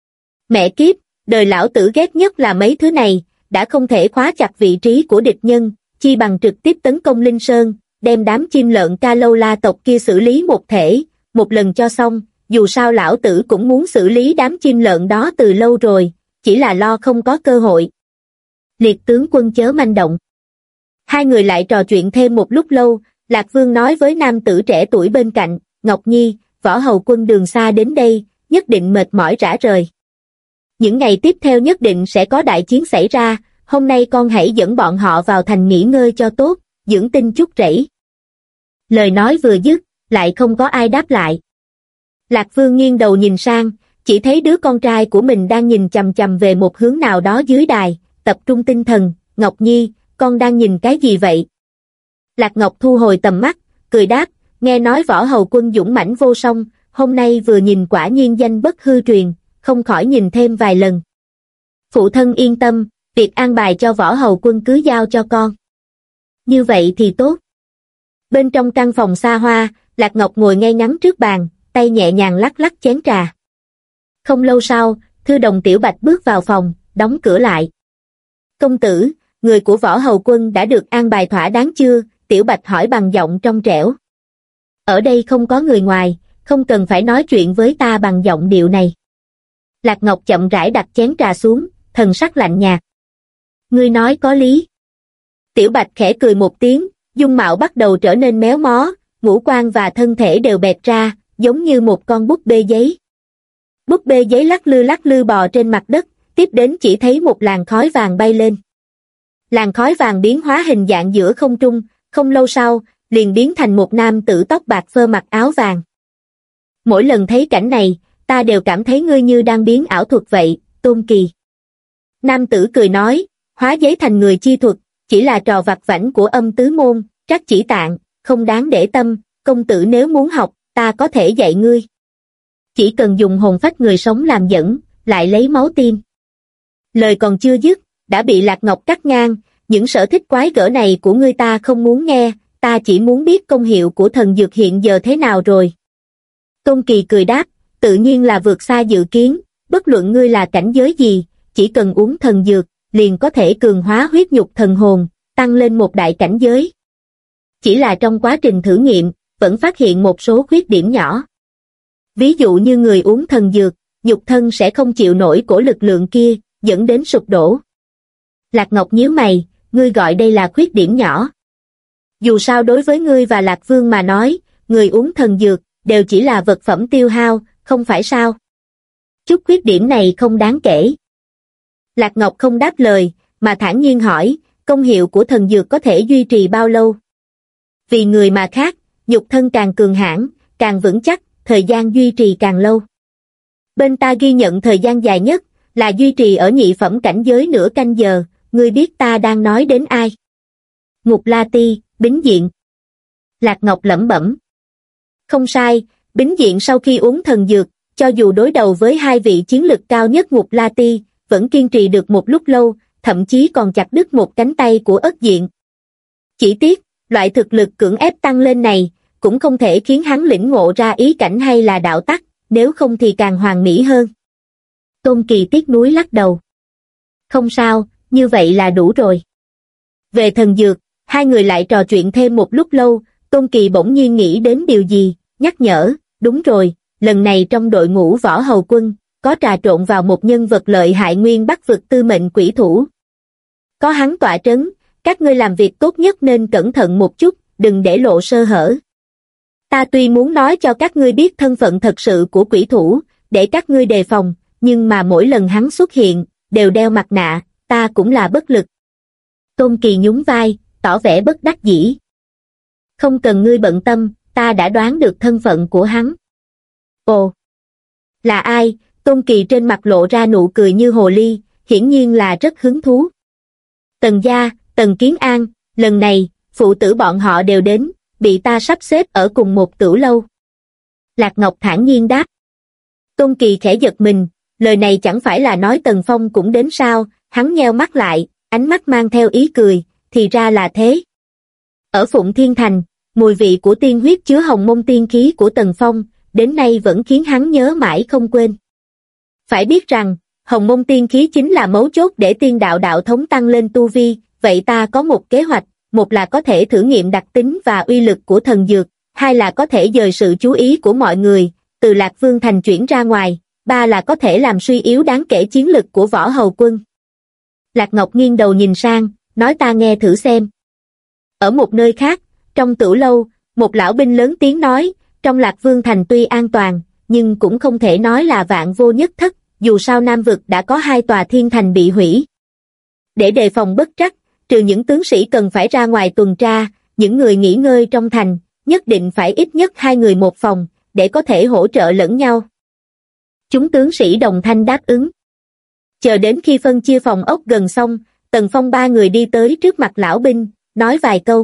Mẹ kiếp, đời lão tử ghét nhất là mấy thứ này, đã không thể khóa chặt vị trí của địch nhân, chi bằng trực tiếp tấn công Linh Sơn, đem đám chim lợn Ca Lâu La tộc kia xử lý một thể, một lần cho xong, dù sao lão tử cũng muốn xử lý đám chim lợn đó từ lâu rồi, chỉ là lo không có cơ hội. Liệt tướng quân chớ manh động. Hai người lại trò chuyện thêm một lúc lâu, Lạc Vương nói với nam tử trẻ tuổi bên cạnh, Ngọc Nhi, Võ Hầu quân đường xa đến đây, nhất định mệt mỏi rã rời. Những ngày tiếp theo nhất định sẽ có đại chiến xảy ra, hôm nay con hãy dẫn bọn họ vào thành nghỉ ngơi cho tốt, dưỡng tinh chút rẫy. Lời nói vừa dứt, lại không có ai đáp lại. Lạc Vương nghiêng đầu nhìn sang, chỉ thấy đứa con trai của mình đang nhìn chằm chằm về một hướng nào đó dưới đài, tập trung tinh thần, Ngọc Nhi, con đang nhìn cái gì vậy? Lạc Ngọc thu hồi tầm mắt, cười đáp, nghe nói Võ Hầu quân dũng mãnh vô song, hôm nay vừa nhìn quả nhiên danh bất hư truyền, không khỏi nhìn thêm vài lần. Phụ thân yên tâm, việc an bài cho Võ Hầu quân cứ giao cho con. Như vậy thì tốt. Bên trong căn phòng xa hoa, Lạc Ngọc ngồi ngay ngắn trước bàn, tay nhẹ nhàng lắc lắc chén trà. Không lâu sau, Thư Đồng Tiểu Bạch bước vào phòng, đóng cửa lại. Công tử, người của Võ Hầu quân đã được an bài thỏa đáng chưa? Tiểu Bạch hỏi bằng giọng trong trẻo. Ở đây không có người ngoài, không cần phải nói chuyện với ta bằng giọng điệu này. Lạc Ngọc chậm rãi đặt chén trà xuống, thần sắc lạnh nhạt. Ngươi nói có lý. Tiểu Bạch khẽ cười một tiếng, dung mạo bắt đầu trở nên méo mó, ngũ quan và thân thể đều bẹt ra, giống như một con búp bê giấy. Búp bê giấy lắc lư bò trên mặt đất, tiếp đến chỉ thấy một làn khói vàng bay lên. Làn khói vàng biến hóa hình dạng giữa không trung, không lâu sau, liền biến thành một nam tử tóc bạc phơ mặc áo vàng. Mỗi lần thấy cảnh này, ta đều cảm thấy ngươi như đang biến ảo thuật vậy, Tôn Kỳ. Nam tử cười nói, hóa giấy thành người chi thuật, chỉ là trò vặt vãnh của Âm Tứ Môn, Trắc Chỉ Tạng, không đáng để tâm, công tử nếu muốn học, ta có thể dạy ngươi. Chỉ cần dùng hồn phách người sống làm dẫn, lại lấy máu tim. Lời còn chưa dứt, đã bị Lạc Ngọc cắt ngang, những sở thích quái gở này của ngươi ta không muốn nghe, ta chỉ muốn biết công hiệu của thần dược hiện giờ thế nào rồi. Tôn Kỳ cười đáp, tự nhiên là vượt xa dự kiến, bất luận ngươi là cảnh giới gì, chỉ cần uống thần dược, liền có thể cường hóa huyết nhục thần hồn, tăng lên một đại cảnh giới. Chỉ là trong quá trình thử nghiệm, vẫn phát hiện một số khuyết điểm nhỏ. Ví dụ như người uống thần dược, nhục thân sẽ không chịu nổi của lực lượng kia, dẫn đến sụp đổ. Lạc Ngọc nhíu mày, ngươi gọi đây là khuyết điểm nhỏ. Dù sao đối với ngươi và Lạc Vương mà nói, người uống thần dược, đều chỉ là vật phẩm tiêu hao, không phải sao? Chút khuyết điểm này không đáng kể. Lạc Ngọc không đáp lời, mà thản nhiên hỏi, công hiệu của thần dược có thể duy trì bao lâu? Vì người mà khác, nhục thân càng cường hãn, càng vững chắc, thời gian duy trì càng lâu. Bên ta ghi nhận thời gian dài nhất, là duy trì ở nhị phẩm cảnh giới nửa canh giờ, ngươi biết ta đang nói đến ai? Ngục La Ti, Bính Diện. Lạc Ngọc lẩm bẩm. Không sai, Bính Diện sau khi uống thần dược, cho dù đối đầu với hai vị chiến lực cao nhất Ngục La Ti, vẫn kiên trì được một lúc lâu, thậm chí còn chặt đứt một cánh tay của Ất Diện. Chỉ tiếc, loại thực lực cưỡng ép tăng lên này, cũng không thể khiến hắn lĩnh ngộ ra ý cảnh hay là đạo tắc, nếu không thì càng hoàn mỹ hơn. Tôn Kỳ tiếc nuối lắc đầu. Không sao, như vậy là đủ rồi. Về thần dược, hai người lại trò chuyện thêm một lúc lâu, Tôn Kỳ bỗng nhiên nghĩ đến điều gì, nhắc nhở, đúng rồi, lần này trong đội ngũ Võ Hầu quân, có trà trộn vào một nhân vật lợi hại nguyên Bắc vực tư mệnh quỷ thủ. Có hắn tọa trấn, các ngươi làm việc tốt nhất nên cẩn thận một chút, đừng để lộ sơ hở. Ta tuy muốn nói cho các ngươi biết thân phận thật sự của quỷ thủ, để các ngươi đề phòng, nhưng mà mỗi lần hắn xuất hiện, đều đeo mặt nạ, ta cũng là bất lực. Tôn Kỳ nhún vai, tỏ vẻ bất đắc dĩ. Không cần ngươi bận tâm, ta đã đoán được thân phận của hắn. Ồ, là ai? Tôn Kỳ trên mặt lộ ra nụ cười như hồ ly, hiển nhiên là rất hứng thú. Tần Gia, Tần Kiến An, lần này, phụ tử bọn họ đều đến, bị ta sắp xếp ở cùng một tửu lâu. Lạc Ngọc thản nhiên đáp. Tôn Kỳ khẽ giật mình, lời này chẳng phải là nói Tần Phong cũng đến sao, hắn nheo mắt lại, ánh mắt mang theo ý cười, thì ra là thế. Ở Phụng Thiên Thành, mùi vị của tiên huyết chứa hồng mông tiên khí của Tần Phong, đến nay vẫn khiến hắn nhớ mãi không quên. Phải biết rằng, hồng mông tiên khí chính là mấu chốt để tiên đạo đạo thống tăng lên tu vi, vậy ta có một kế hoạch, một là có thể thử nghiệm đặc tính và uy lực của thần dược, hai là có thể dời sự chú ý của mọi người từ Lạc Vương Thành chuyển ra ngoài, ba là có thể làm suy yếu đáng kể chiến lực của Võ Hầu quân. Lạc Ngọc nghiêng đầu nhìn sang, nói ta nghe thử xem. Ở một nơi khác, trong tửu lâu, một lão binh lớn tiếng nói, trong Lạc Vương Thành tuy an toàn, nhưng cũng không thể nói là vạn vô nhất thất, dù sao Nam Vực đã có 2 tòa thiên thành bị hủy. Để đề phòng bất trắc, trừ những tướng sĩ cần phải ra ngoài tuần tra, những người nghỉ ngơi trong thành, nhất định phải ít nhất 2 người một phòng, để có thể hỗ trợ lẫn nhau. Chúng tướng sĩ đồng thanh đáp ứng. Chờ đến khi phân chia phòng ốc gần xong, Tần Phong 3 người đi tới trước mặt lão binh, nói vài câu.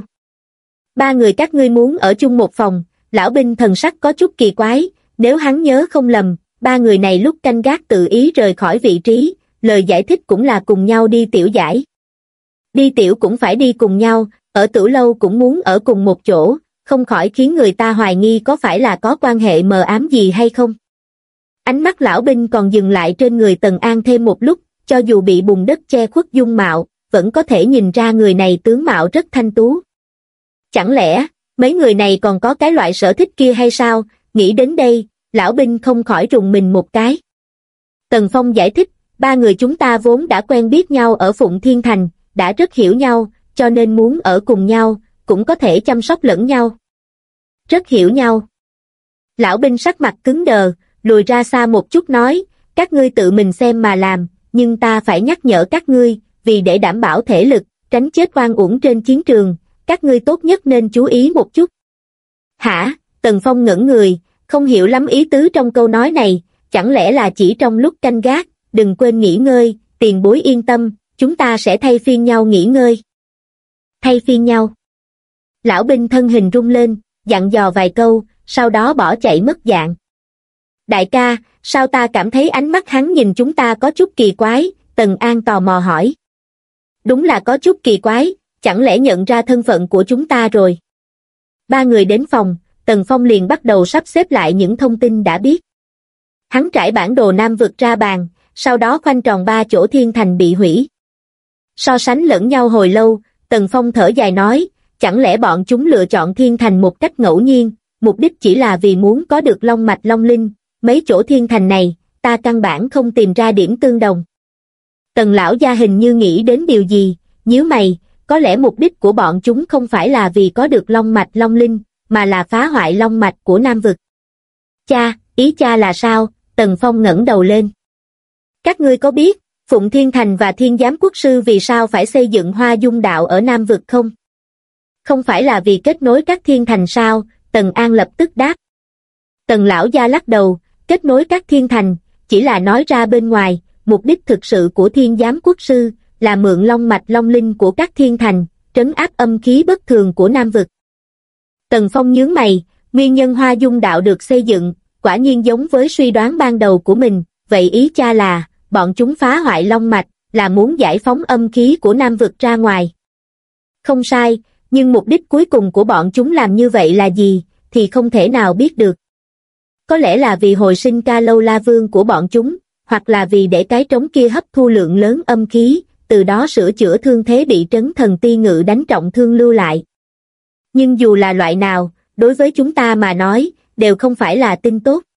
3 người các ngươi muốn ở chung một phòng, lão binh thần sắc có chút kỳ quái, nếu hắn nhớ không lầm, 3 người này lúc canh gác tự ý rời khỏi vị trí, lời giải thích cũng là cùng nhau đi tiểu giải. Đi tiểu cũng phải đi cùng nhau, ở tửu lâu cũng muốn ở cùng một chỗ, không khỏi khiến người ta hoài nghi có phải là có quan hệ mờ ám gì hay không. Ánh mắt lão binh còn dừng lại trên người Tần An thêm một lúc, cho dù bị bùn đất che khuất dung mạo, vẫn có thể nhìn ra người này tướng mạo rất thanh tú. Chẳng lẽ, mấy người này còn có cái loại sở thích kia hay sao? Nghĩ đến đây, lão binh không khỏi rùng mình một cái. Tần Phong giải thích, 3 người chúng ta vốn đã quen biết nhau ở Phụng Thiên Thành, đã rất hiểu nhau, cho nên muốn ở cùng nhau, cũng có thể chăm sóc lẫn nhau. Rất hiểu nhau. Lão binh sắc mặt cứng đờ, lùi ra xa một chút nói, các ngươi tự mình xem mà làm, nhưng ta phải nhắc nhở các ngươi, vì để đảm bảo thể lực, tránh chết oan uổng trên chiến trường, các ngươi tốt nhất nên chú ý một chút. Hả? Tần Phong ngẩn người, không hiểu lắm ý tứ trong câu nói này, chẳng lẽ là chỉ trong lúc canh gác, đừng quên nghỉ ngơi, tiền bối yên tâm, chúng ta sẽ thay phiên nhau nghỉ ngơi. Thay phiên nhau. Lão binh thân hình rung lên, dặn dò vài câu, sau đó bỏ chạy mất dạng. Đại ca, sao ta cảm thấy ánh mắt hắn nhìn chúng ta có chút kỳ quái, Tần An tò mò hỏi. Đúng là có chút kỳ quái, chẳng lẽ nhận ra thân phận của chúng ta rồi. 3 người đến phòng, Tần Phong liền bắt đầu sắp xếp lại những thông tin đã biết. Hắn trải bản đồ Nam Vực ra bàn, sau đó khoanh tròn 3 chỗ thiên thành bị hủy. So sánh lẫn nhau hồi lâu, Tần Phong thở dài nói, chẳng lẽ bọn chúng lựa chọn thiên thành một cách ngẫu nhiên, mục đích chỉ là vì muốn có được long mạch long linh, mấy chỗ thiên thành này, ta căn bản không tìm ra điểm tương đồng. Tần lão gia hình như nghĩ đến điều gì, nhíu mày, có lẽ mục đích của bọn chúng không phải là vì có được long mạch long linh, mà là phá hoại long mạch của Nam Vực. Cha, ý cha là sao? Tần Phong ngẩng đầu lên. Các ngươi có biết, Phụng Thiên Thành và Thiên Giám Quốc Sư vì sao phải xây dựng Hoa Dung Đạo ở Nam Vực không? Không phải là vì kết nối các thiên thành sao? Tần An lập tức đáp. Tần lão gia lắc đầu, kết nối các thiên thành, chỉ là nói ra bên ngoài, mục đích thực sự của Thiên Giám Quốc Sư là mượn long mạch long linh của các thiên thành, trấn áp âm khí bất thường của Nam Vực. Tần Phong nhướng mày, nguyên nhân Hoa Dung Đạo được xây dựng, quả nhiên giống với suy đoán ban đầu của mình, vậy ý cha là, bọn chúng phá hoại long mạch, là muốn giải phóng âm khí của Nam Vực ra ngoài. Không sai, nhưng mục đích cuối cùng của bọn chúng làm như vậy là gì, thì không thể nào biết được. Có lẽ là vì hồi sinh Ca Lâu La Vương của bọn chúng, hoặc là vì để cái trống kia hấp thu lượng lớn âm khí, từ đó sửa chữa thương thế bị Trấn Thần Ti Ngự đánh trọng thương lưu lại. Nhưng dù là loại nào, đối với chúng ta mà nói, đều không phải là tin tốt.